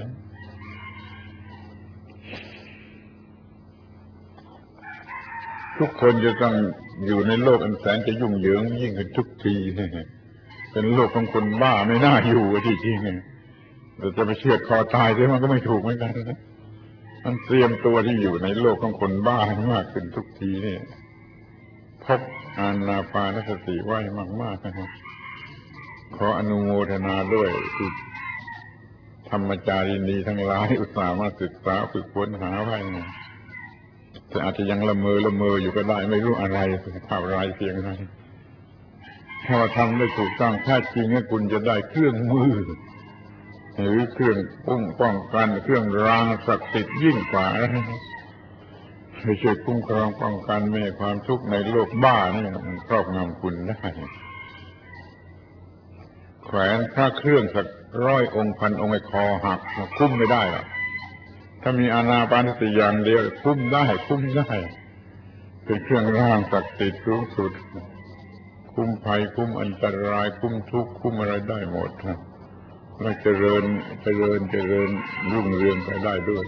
ทุกคนจะต้องอยู่ในโลกอันแสนจะยุ่งเหยิงยิ่งขึ้นทุกทีเป็นโลกของคนบ้าไม่น่าอยู่ที่จริงแต่จะไปเชือดคอตายใช่มันก็ไม่ถูกเหมือนกันมันเตรียมตัวที่อยู่ในโลกของคนบ้ามากขึ้นทุกทีนี่พบอานาปานสติไว้มากๆนะครับขออนุโมทนาด้วยที่ธรรมจารีนีทั้งหลายอุตส่าห์มาศึกษาฝึกค้นหาไว้แต่อาจจะยังละเมอละเมออยู่ก็ได้ไม่รู้อะไรข่าวร้ายเพียงไรถ้าว่าทำได้ถูกต้องแท้จริงเนี่ยคุณจะได้เครื่องมือหรือเครื่องป้องป้องกันเครื่องรางศักดิ์สิทธิ์ยิ่งกว่าให้ช่วยคุ้มครองป้องกันไม่ให้ความทุกข์ในโลกบ้านี่มันครอบงำคุณได้แขวนพระเครื่องสักร้อยองค์พันองค์ไอ้คอหักคุ้มไม่ได้หรอกถ้ามีอานาปานสติอย่างเดียวคุ้มได้คุ้มได้เป็นเครื่องร่างศักดิ์สิทธิ์สูงสุดคุ้มภัยคุ้มอันตรายคุ้มทุกข์คุ้มอะไรได้หมดแล้วเจริญเจริญเจริญรุ่งเรืองไปได้ด้วย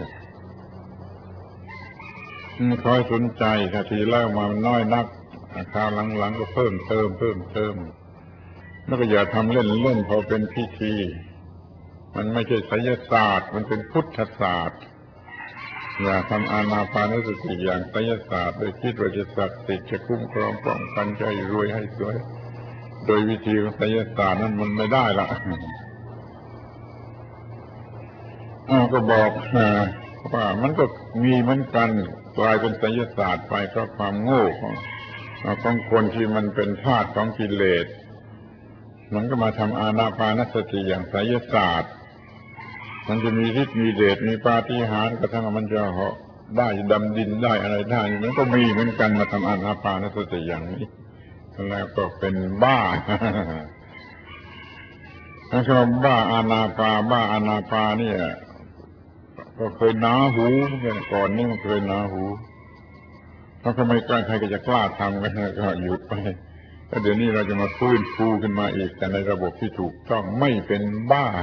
คอยสนใจถ้าทีแรกมามันน้อยนักคราวหลังๆก็เพิ่มเติมเพิ่มเติมแล้วก็อย่าทำเล่นเล่นพอเป็นพิธีมันไม่ใช่ไสยศาสตร์มันเป็นพุทธศาสตร์อย่าทำอานาปานสติอย่างไสยศาสตร์โดยคิดว่าจะศักดิ์สิทธิ์จะคุ้มครองป้องกันใจรวยให้สวยโดยวิธีของไสยศาสตร์นั้นมันไม่ได้ละอ้าวก็บอกว่ามันก็มีเหมือนกันกลายเป็นไสยศาสตร์ไปเพราะความโง่ของของคนที่มันเป็นทาสของกิเลสมันก็มาทำอานาปานสติอย่างไสยศาสตร์มันจะมีฤทธิ์มีเดชมีปาฏิหาริย์กระทั่งมันจะเหาะได้ดำดินได้อะไรได้มันก็มีเหมือนกันมาทำอานาปานสติอย่างนี้แล้วก็เป็นบ้าถ้าคำบ้าอานาปาบ้าอานาปาเนี่ยก็เคยหนาหูก่อนนี่มันเคยหนาหูเพราะทำไมกล้าใครก็จะกล้าทำกันก็หยุดไปแล้วเดี๋ยวนี้เราจะมาฟื้นฟูขึ้นมาอีกแต่ในระบบที่ถูกต้องไม่เป็นบ้า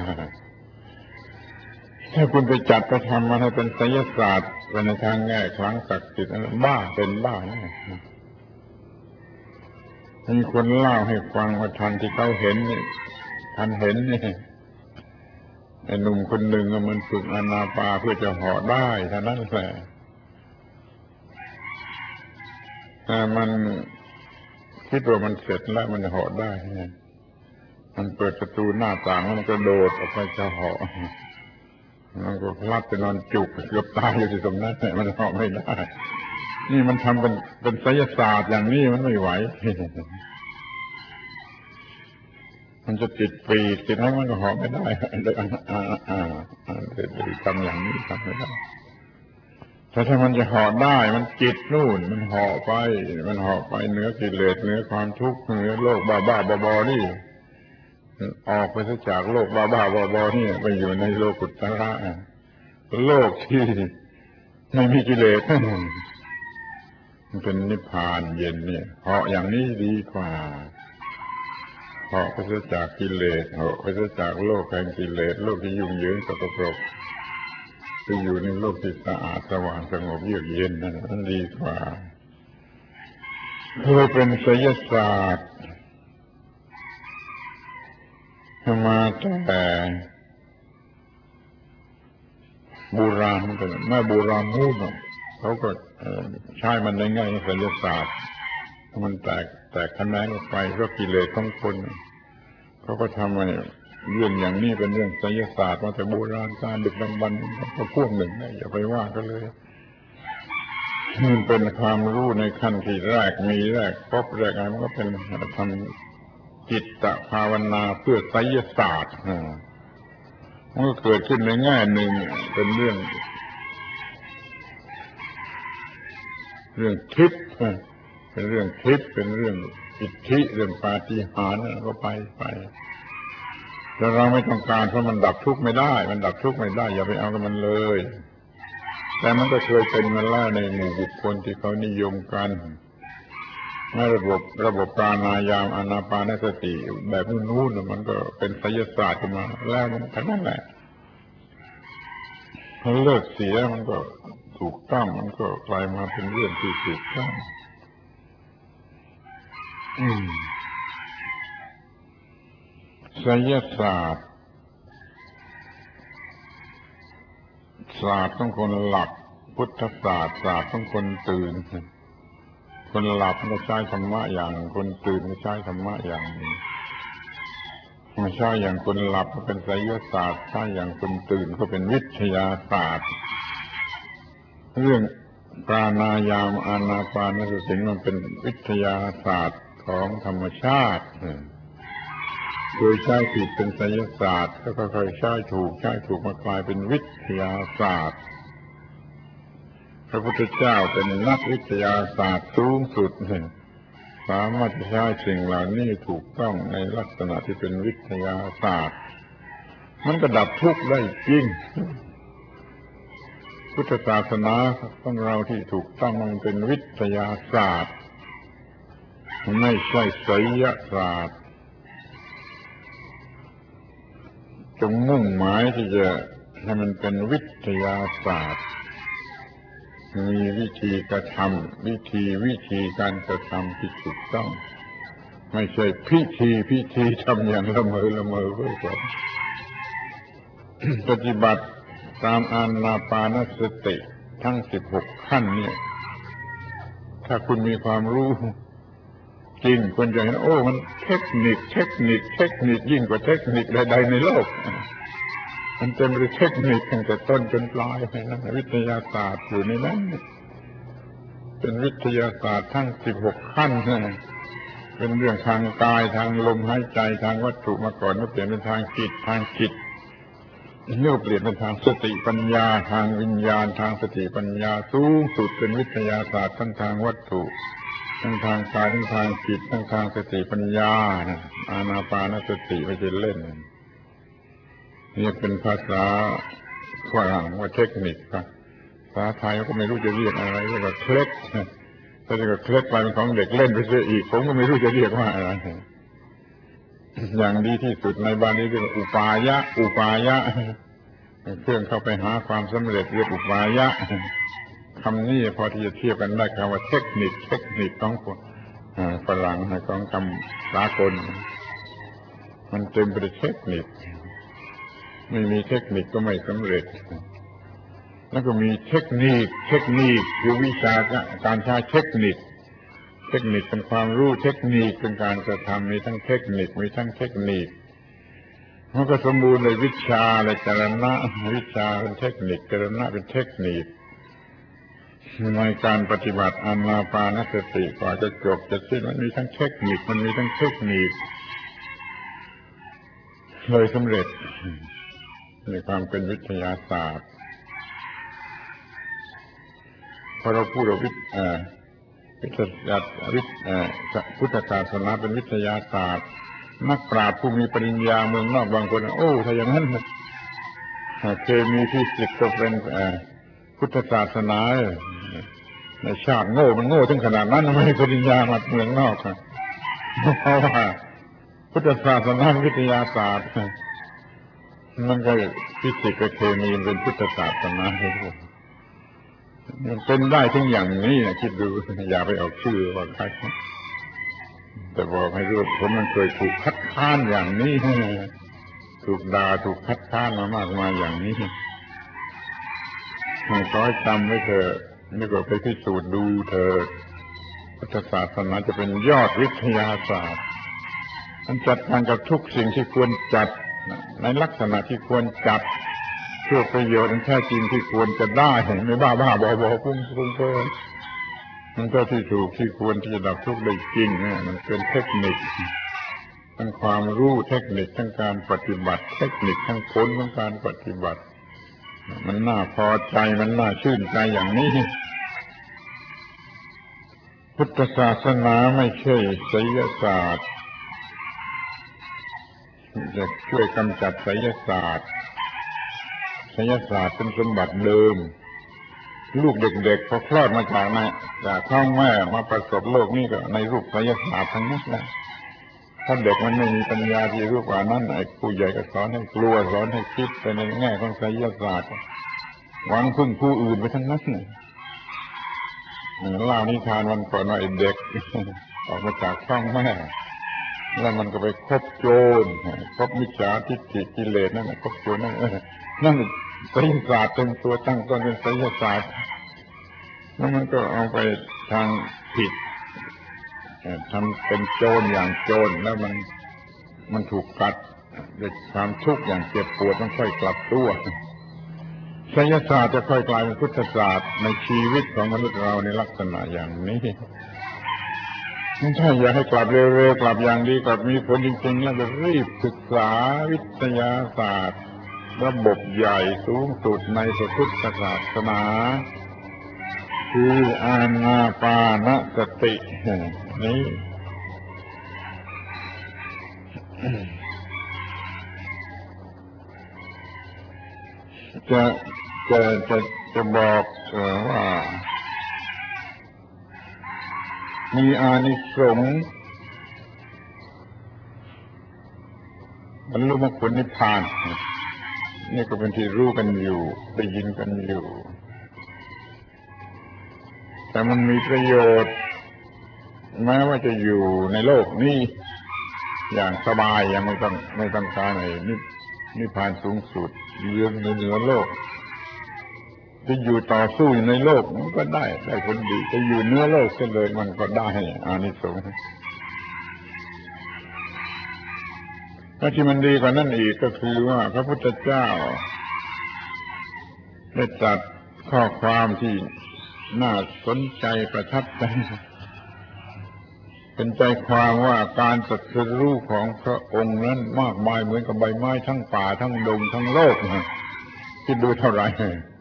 ถ้าคุณไปจัดไปทำมันให้เป็นไสยศาสตร์ไปในทางแง่ครั้งศักดิ์สิทธิ์บ้าเป็นบ้าแน่มีคนเล่าให้ฟังว่าทันที่เขาเห็นนี่ทันเห็นนี่ไอ้หนุ่มคนหนึ่งมันฝึกอานาปาเพื่อจะเหาะได้เท่านั้นแหละแต่มันคิดว่ามันเสร็จแล้วมันจะเหาะได้มันเปิดประตูหน้าต่างแล้วมันก็โดดออกไปจะเหาะมันก็พลัดไปนอนจุกเกือบตายอยู่ที่ตรงนั้นมันเหาะไม่ได้นี่มันทำเป็นเป็นไสยศาสตร์อย่างนี้มันไม่ไหวมันจะติดปีกติดให้มันก็เหาะไม่ได้เลยอ่าอ่าอ่าทำอย่างนี้ทำไม่ได้ถ้าถ้ามันจะเหาะได้มันจิตนู่นมันเหาะไปมันเหาะไปเหนือกิเลสเหนือความทุกข์เหนือโลกบ้าบ้าบอๆนี่ออกไปจากโลกบ้าบ้าบอๆนี่ไปอยู่ในโลกุตตระโลกที่ไม่มีกิเลสมันเป็นนิพพานเย็นเนี่ยเหาะอย่างนี้ดีกว่าเหาะไปจากกิเลสเหาะไปจากโลกแห่งกิเลสโลกที่ยุ่งเหยิงสกปรกไปอยู่ในโลกที่สะอาดสว่างสงบเยือกเย็นนั่นมันดีกว่าเพื่อเป็นไสยศาสตร์มาแต่โบราณมันก็แม่โบราณนู้นเขาก็ใช้มันในแง่ไสยศาสตร์มันแตกแตกแขนงออกไปเพราะกิเลสของคนเขาก็ทำมาเรื่องอย่างนี้เป็นเรื่องไสยศาสตร์มาแต่โบราณการดึกดำบรรพ์ก็พวกหนึ่งนะอย่าไปว่าก็เลยมันเป็นความรู้ในขั้นที่แรกมีแรกพบแรกอะไรมันก็เป็นทำจิตตภาวนาเพื่อไสยศาสตร์มันก็เกิดขึ้นในแง่หนึ่งเป็นเรื่องเรื่องทิพย์เป็นเรื่องทิพย์เป็นเรื่องอิทธิเรื่องปาฏิหาริย์ก็ไปไปแต่เราไม่ต้องการเพราะมันดับทุกข์ไม่ได้มันดับทุกข์ไม่ได้อย่าไปเอากับมันเลยแต่มันก็เคยเป็นมาแล้วในหมู่บุคคลที่เขานิยมกันในระบบระบบปราณายามอานาปานสติแบบนู้นๆมันก็เป็นไสยศาสตร์ขึ้นมาแล้วมันแค่นั้นแหละพอเลิกเสียมันก็ถูกต้องมันก็กลายมาเป็นเรื่องที่ถูกต้องอืมไสยศาสตร์ศาสตร์ของคนหลับพุทธศาสตร์ศาสตร์ของคนตื่นคนหลับก็ใช้ธรรมะอย่างคนตื่นก็ใช้ธรรมะอย่างนี้ไม่ใช่อย่างคนหลับก็เป็นไสยศาสตร์ใช่อย่างคนตื่นก็เป็นวิทยาศาสตร์เรื่องปราณายามอานาปานสติมันเป็นวิทยาศาสตร์ของธรรมชาติโดยใช้ผิดเป็นไสยศาสตร์ก็ค่อยๆใช้ถูกใช้ถูกมากลายเป็นวิทยาศาสตร์พระพุทธเจ้าเป็นนักวิทยาศาสตร์สูงสุดสามารถใช้สิ่งเหล่านี้ถูกต้องในลักษณะที่เป็นวิทยาศาสตร์มันก็ดับทุกข์ได้จริงพุทธศาสนาของเราที่ถูกต้องมันเป็นวิทยาศาสตร์ไม่ใช่ไสยศาสตร์จงมุ่งหมายที่จะให้มันเป็นวิทยาศาสตร์มีวิธีกระทำวิธีวิธีการกระทำที่ถูกต้องไม่ใช่พิธีพิธีทำอย่างละเมอละเมอเพื่อความปฏิบัติตามอานาปานสติทั้งสิบหกขั้นเนี่ยถ้าคุณมีความรู้จริงคุณจะเห็นโอ้มันเทคนิคเทคนิคเทคนิคยิ่งกว่าเทคนิคใดๆในโลกมันเต็มไปด้วยเทคนิคตั้งแต่ต้นจนปลายนะวิทยาศาสตร์อยู่ในนั้นเป็นวิทยาศาสตร์ทั้งสิบหกขั้นนะเป็นเรื่องทางกายทางลมหายใจทางวัตถุมาก่อนก็เปลี่ยนเป็นทางจิตทางจิตเมื่อเปลี่ยนเป็นทางสติปัญญาทางวิญญาณทางสติปัญญาสูงสุดเป็นวิทยาศาสตร์ทั้งทางวัตถุทั้งทางกายทั้งทางจิตทั้งทางสติปัญญานะอานาปานสติไม่ใช่เล่นนี่เป็นภาษาฝรั่งว่าเทคนิคครับภาษาไทยก็ไม่รู้จะเรียกอะไรเรียกว่าเคล็ดถ้าเรียกว่าเคล็ดไปเป็นของเด็กเล่นไปเสียอีกผมก็ไม่รู้จะเรียกว่าอะไรอย่างดีที่สุดในบาลีเรียกว่าอุปายะอุปายะเครื่องเข้าไปหาความสำเร็จเรียกอุปายะคำนี้พอที่จะเทียบกันได้คำว่าเทคนิคเทคนิคของฝรั่งของคำสากลมันเต็มไปด้วยเทคนิคไม่มีเทคนิคก็ไม่สำเร็จแล้วก็มีเทคนิคเทคนิคคือวิชาการใช้เทคนิคเทคนิคเป็นความรู้เทคนิคเป็นการกระทำมีทั้งเทคนิคมีทั้งเทคนิคมันก็สมบูรณ์เลยวิชาและจรณะวิชาเป็นเทคนิคจรณะเป็นเทคนิคในการปฏิบัติอานาปานสติกว่าจะจบจะสิ้นมันมีทั้งเทคนิคมันมีทั้งเทคนิคเลยสำเร็จในความเป็นวิทยาศาสตร์พอเราพูดว่าวิทยาวิทยาวิทยาพุทธศาสนาเป็นวิทยาศาสตร์นักปราชญ์ผู้มีปริญญาเมืองนอกบางคนโอ้ถ้าอย่างนั้นเคมีฟิสิกส์ก็เป็นพุทธศาสนาในชาติโง่มันโง่ถึงขนาดนั้นไม่ให้ปริญญามาเมืองนอกเพราะว่าพุทธศาสนาวิทยาศาสตร์มันก็ฟิสิกส์กับเคมีเป็นพุทธศาสนาเลยมันเป็นได้ทั้งอย่างนี้นะคิดดูอย่าไปออกชื่อว่าใครแต่บอกให้รู้ผมมันเคยถูกคัดค้านอย่างนี้ถูกด่าถูกคัดค้านมามากมายอย่างนี้ขอให้จำไว้เถอะนี่ก็ไปพิสูจน์ดูเถอะพุทธศาสนาจะเป็นยอดวิทยาศาสตร์มันจัดการกับทุกสิ่งที่ควรจัดในลักษณะที่ควรจัดเพื่อประโยชน์อันแท้จริงที่ควรจะได้ไม่บ้าบ้าบอบอพุ่งพุ่งเพิ่มมันก็ที่ถูกที่ควรที่จะดับทุกข์ได้จริงนะมันเป็นเทคนิคทั้งความรู้เทคนิคทั้งการปฏิบัติเทคนิคทั้งผลของการปฏิบัติมันน่าพอใจมันน่าชื่นใจอย่างนี้พุทธศาสนาไม่ใช่ไสยศาสตร์จะช่วยกำจัดไสยศาสตร์ไสยศาสตร์เป็นสมบัติเดิมลูกเด็กๆพอคลอดมาจากในจากท้องแม่มาประสบโลกนี่ก็ในรูปไสยศาสตร์ทั้งนั้นแหละถ้าเด็กมันไม่มีปัญญาที่รู้กว่านั้นไอ้ผู้ใหญ่ก็สอนให้กลัวสอนให้คิดไปในแง่ของไสยศาสตร์หวังพึ่งผู้อื่นไปทั้งนั้นเล่านิทานวันก่อนว่าไอ้เด็กออกมาจากท้องแม่แล้วมันก็ไปคบโจรคบมิจฉาทิฏฐิกิเลสนั่นแหละคบโจรนั่นนั่นไสยศาสตร์เป็นตัวตั้งต้นเป็นไสยศาสตร์แล้วมันก็เอาไปทางผิดทำเป็นโจรอย่างโจรแล้วมันมันถูกกัดด้วยความทุกข์อย่างเจ็บปวดมันค่อยกลับตัวไสยศาสตร์จะค่อยกลายเป็นพุทธศาสตร์ในชีวิตของมนุษย์เราในลักษณะอย่างนี้ไม่ใช่อยากให้กลับเร็วๆกลับอย่างดีกลับมีผลจริงๆแล้วจะรีบศึกษาวิทยาศาสตร์ระบบใหญ่สูงสุดในพุทธศาสนาคืออานาปานสตินี้จะจะจะจะบอกว่ามีอานิสงส์บรรลุมรรคผลนิพพานนี่ก็เป็นที่รู้กันอยู่ได้ยินกันอยู่แต่มันมีประโยชน์แม้ว่าจะอยู่ในโลกนี้อย่างสบายยังไม่ต้องไม่ต้องการไอ้นิพพานสูงสุดเยือนเหนือโลกจะอยู่ต่อสู้อยู่ในโลกมันก็ได้ได้ผลดีจะอยู่เหนือโลกเสียเลยมันก็ได้อานิสงส์และที่มันดีกว่านั้นอีกก็คือว่าพระพุทธเจ้าได้ตรัสข้อความที่น่าสนใจประทับใจเป็นใจความว่าการตรัสรู้ของพระองค์นั้นมากมายเหมือนกับใบไม้ทั้งป่าทั้งดงทั้งโลกคิดดูเท่าไหร่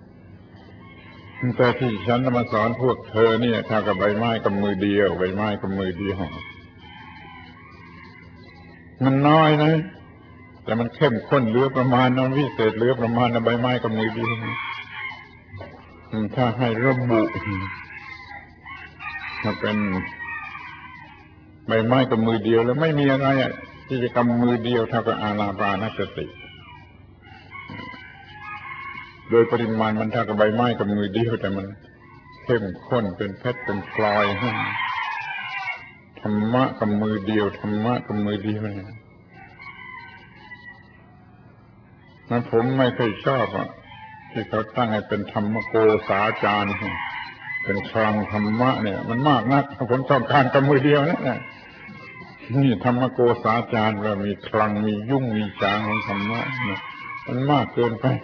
แต่ที่ฉันมาสอนพวกเธอเนี่ยถ้ากับใบไม้กับมือเดียวใบไม้กับมือเดียวมันน้อยนะแต่มันเข้มข้นเหลือประมาณนั้นพิเศษเหลือประมาณนะใบไม้กับมือเดียวถ้าให้ระบุถ้าเป็นใบไม้กับมือเดียวแล้วไม่มีอะไรที่จะกำมือเดียวเท่ากับอานาปานสติโดยปริมาณมันเท่ากับใบไม้กับมือเดียวแต่มันเข้มข้นเป็นเพชรเป็นพลอยธรรมะกับมือเดียวธรรมะกับมือเดียวนั้นผมไม่เคยชอบอ่ะที่เขาตั้งให้เป็นธรรมโกษาจารย์เป็นคลังธรรมะเนี่ยมันมากนักผมต้องการกับมือเดียวนะนี่ธรรมโกษาจารย์ว่ามีคลังมียุ่งมีจางของธรรมะเนี่ยมันมากเกินไป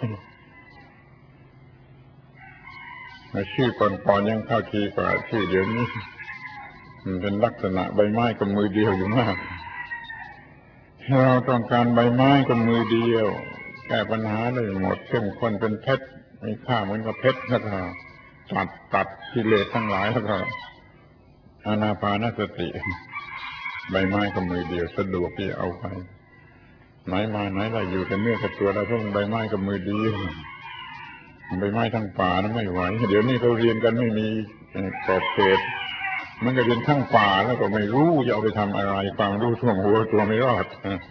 ชื่อก่อนๆยังเข้าทีกว่าชื่อเดี๋ยวนี้มันเป็นลักษณะใบไม้กับมือเดียวอยู่มากเราต้องการใบไม้กับมือเดียวแก้ปัญหาได้หมดเข้มข้นเป็นเพชรมีค่าเหมือนกับเพชรแล้วก็ตัดตัดกิเลสทั้งหลายแล้วก็อานาปานสติใบไม้กับมือเดียวสะดวกที่เอาไปไหนมาไหนได้อยู่กันเนื้อกับตัวเราเพิ่งใบไม้กับมือเดียวใบไม้ทั้งป่านั้นไม่ไหวเดี๋ยวนี้เขาเรียนกันไม่มีขอบเขตมันก็เรียนทั้งป่าแล้วก็ไม่รู้จะเอาไปทำอะไรความรู้ท่วมหัวตัวไม่รอด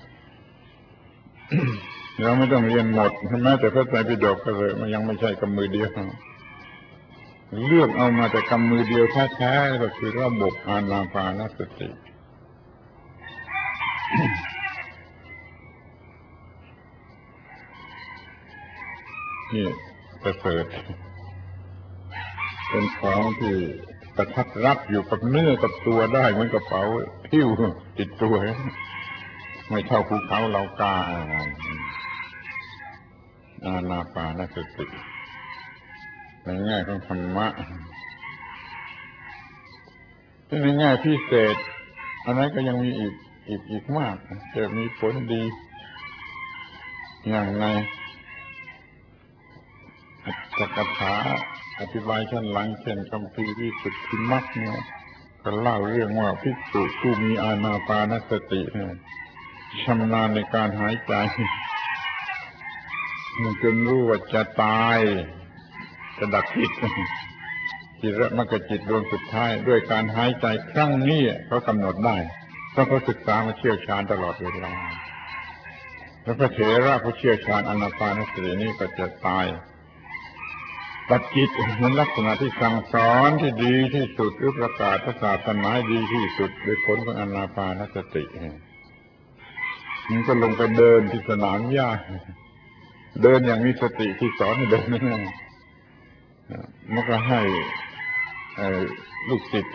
เราไม่ต้องเรียนหมดแม้แต่พระไตรปิฎกก็เลยมันยังไม่ใช่กับมือเดียวเลือกเอามาแต่กำมือเดียวแท้ๆก็คือระบบอานาปานสตินี่ประเสริฐเป็นของที่กระทัดรัดอยู่กับเนื้อกับตัวได้เหมือนกระเป๋าหิ้วติดตัวไม่เท่าภูเขาเหล่ากาอานาปานสติในแง่ของธรรมะในแง่พิเศษอันนั้นก็ยังมีอีกอีกอีกมากจะมีผลดีอย่างในอัตถกถาอธิบายชั้นหลังเช่นคำพีวิสุทธิมรรคเนี่ยก็เล่าเรื่องว่าภิกษุผู้มีอานาปานสติชำนาญในการหายใจมันจนรู้ว่าจะตายจะดับจิตจิตระมรรคจิตดวงสุดท้ายด้วยการหายใจครั้งนี้เขากำหนดได้เพราะเขาศึกษามาเชี่ยวชาญตลอดเวลาแล้วพระเถระผู้เชี่ยวชาญอานาปานสตินี้ก็จะตายตัดจิตมันลักษณะที่สั่งสอนที่ดีที่สุดหรือประกาศศาสนาดีที่สุดโดยผลของอานาปานสติมันก็ลงไปเดินที่สนามหญ้าเดินอย่างมีสติที่สอนให้เดินนั่นมันก็ให้ลูกศิษย์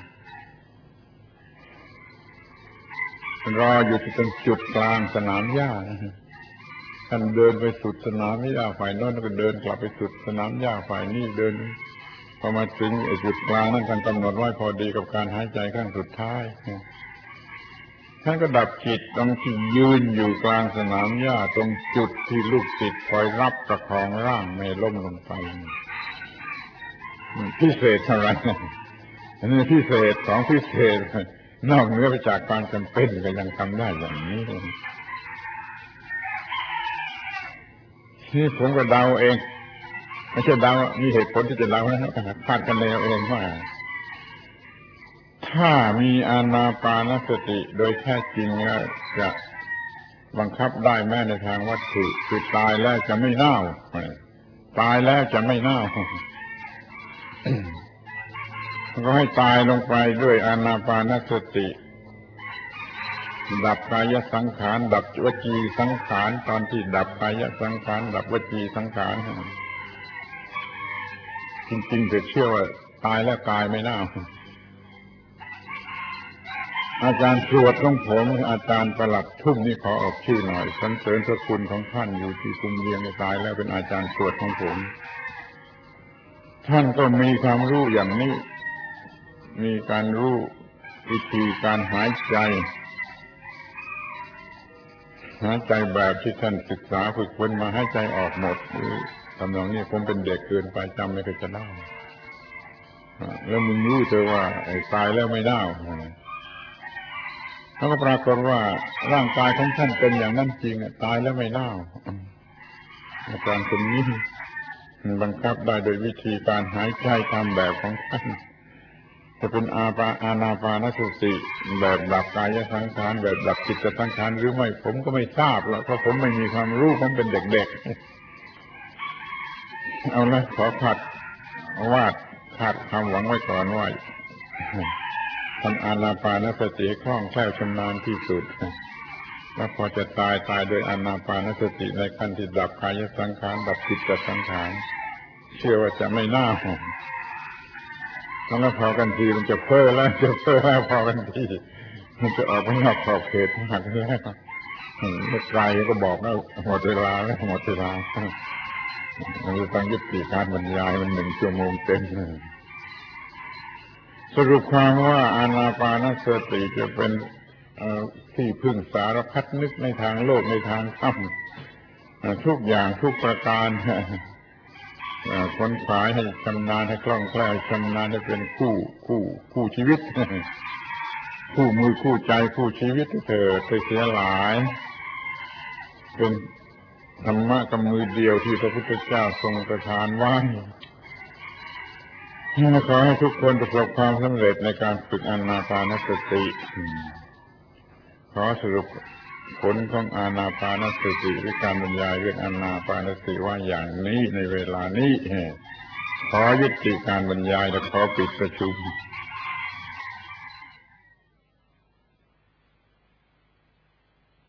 รออยู่ที่ตรงจุดกลางสนามหญ้าท่านเดินไปสุดสนามหญ้าฝ่ายโน้นก็เดินกลับไปสุดสนามหญ้าฝ่ายนี้เดินพอมาถึงจุดกลางนั้นท่านกำหนดไว้พอดีกับการหายใจขั้นสุดท้ายท่านก็ดับจิตตรงที่ยืนอยู่กลางสนามหญ้าตรงจุดที่ลูกศิษย์คอยรับประคองร่างไม่ล้มลงไปพิเศษเท่าไหร่อันนี้พิเศษของพิเศษนอกเหนือไปจากการจำเป็นก็ยังทำได้อย่างนี้นี่ผมก็เดาเองไม่ใช่เดามีเหตุผลที่จะเดานะคาดคะเนเอาเองว่าถ้ามีอานาปานสติโดยแท้จริงแล้วจะบังคับได้แม้ในทางวัตถุคือตายแล้วจะไม่เน่าตายแล้วจะไม่เน่าก็ให้ตายลงไปด้วยอานาปานสติดับกายสังขารดับวจีสังขารตอนที่ดับกายสังขารดับวจีสังขารจริงๆจะเชื่อว่าตายแล้วกายไม่เน่าอาจารย์ตรวจของผมอาจารย์ประหลัดทุ่มนี่ขอออกชื่อหน่อยสรรเสริญพระคุณของท่านอยู่ที่กรุงเวียงตายแล้วเป็นอาจารย์ตรวจของผมท่านก็มีความรู้อย่างนี้มีการรู้วิธีการหายใจหายใจแบบที่ท่านศึกษาฝึกฝนมาหายใจออกหมดทำนองนี้ผมเป็นเด็กเกินไปจำไม่เคยจะได้แล้วมึงรู้เธอว่าตายแล้วไม่ได้แล้วก็ปรากฏว่าร่างกายของท่านเป็นอย่างนั้นจริงตายแล้วไม่เน่าอาการคนนี้บังคับได้โดยวิธีการหายใจตามแบบของท่านจะเป็นอาปาอานาปานสติแบบดับกายสังขารแบบดับจิตสังขารหรือไม่ผมก็ไม่ทราบแล้วเพราะผมไม่มีความรู้ผมเป็นเด็กๆเอาละขอขัดวาดขาดความหวังไว้ก่อนว่าทำอานาปานสติคล่องแคล่วชำนาญที่สุดแล้วพอจะตายตายโดยอานาปานสติในขั้นที่ดับกายสังขารดับจิตสังขารเชื่อว่าจะไม่น่าแล้วพอกันทีมันจะเพ้อแล้วจะเพ้อแล้วพอกันทีมันจะออกไปนอกขอบเขตมากแล้วไม่ไกลก็บอกแล้วหมดเวลาแล้วหมดเวลามันจะต้องยุติการบรรยายมันหนึ่งชั่วโมงเต็มสรุปความว่าอานาปานสติจะเป็นที่พึ่งสารพัดนึกในทางโลกในทางธรรมทุกอย่างทุกประการคนขายให้ชำนาญให้คล่องแคล่วชำนาญให้เป็นคู่คู่คู่ชีวิตคู่มือคู่ใจคู่ชีวิตเธอเคยเสียหลายเป็นธรรมะกับมือเดียวที่พระพุทธเจ้าทรงประทานไว้ขอให้ทุกคนประสบความสำเร็จในการฝึกอานาปานสติขอสรุปผลของอานาปานสติหรือการบรรยายเรื่องอานาปานสติว่าอย่างนี้ในเวลานี้ขอยุติการบรรยายและขอปิดประชุม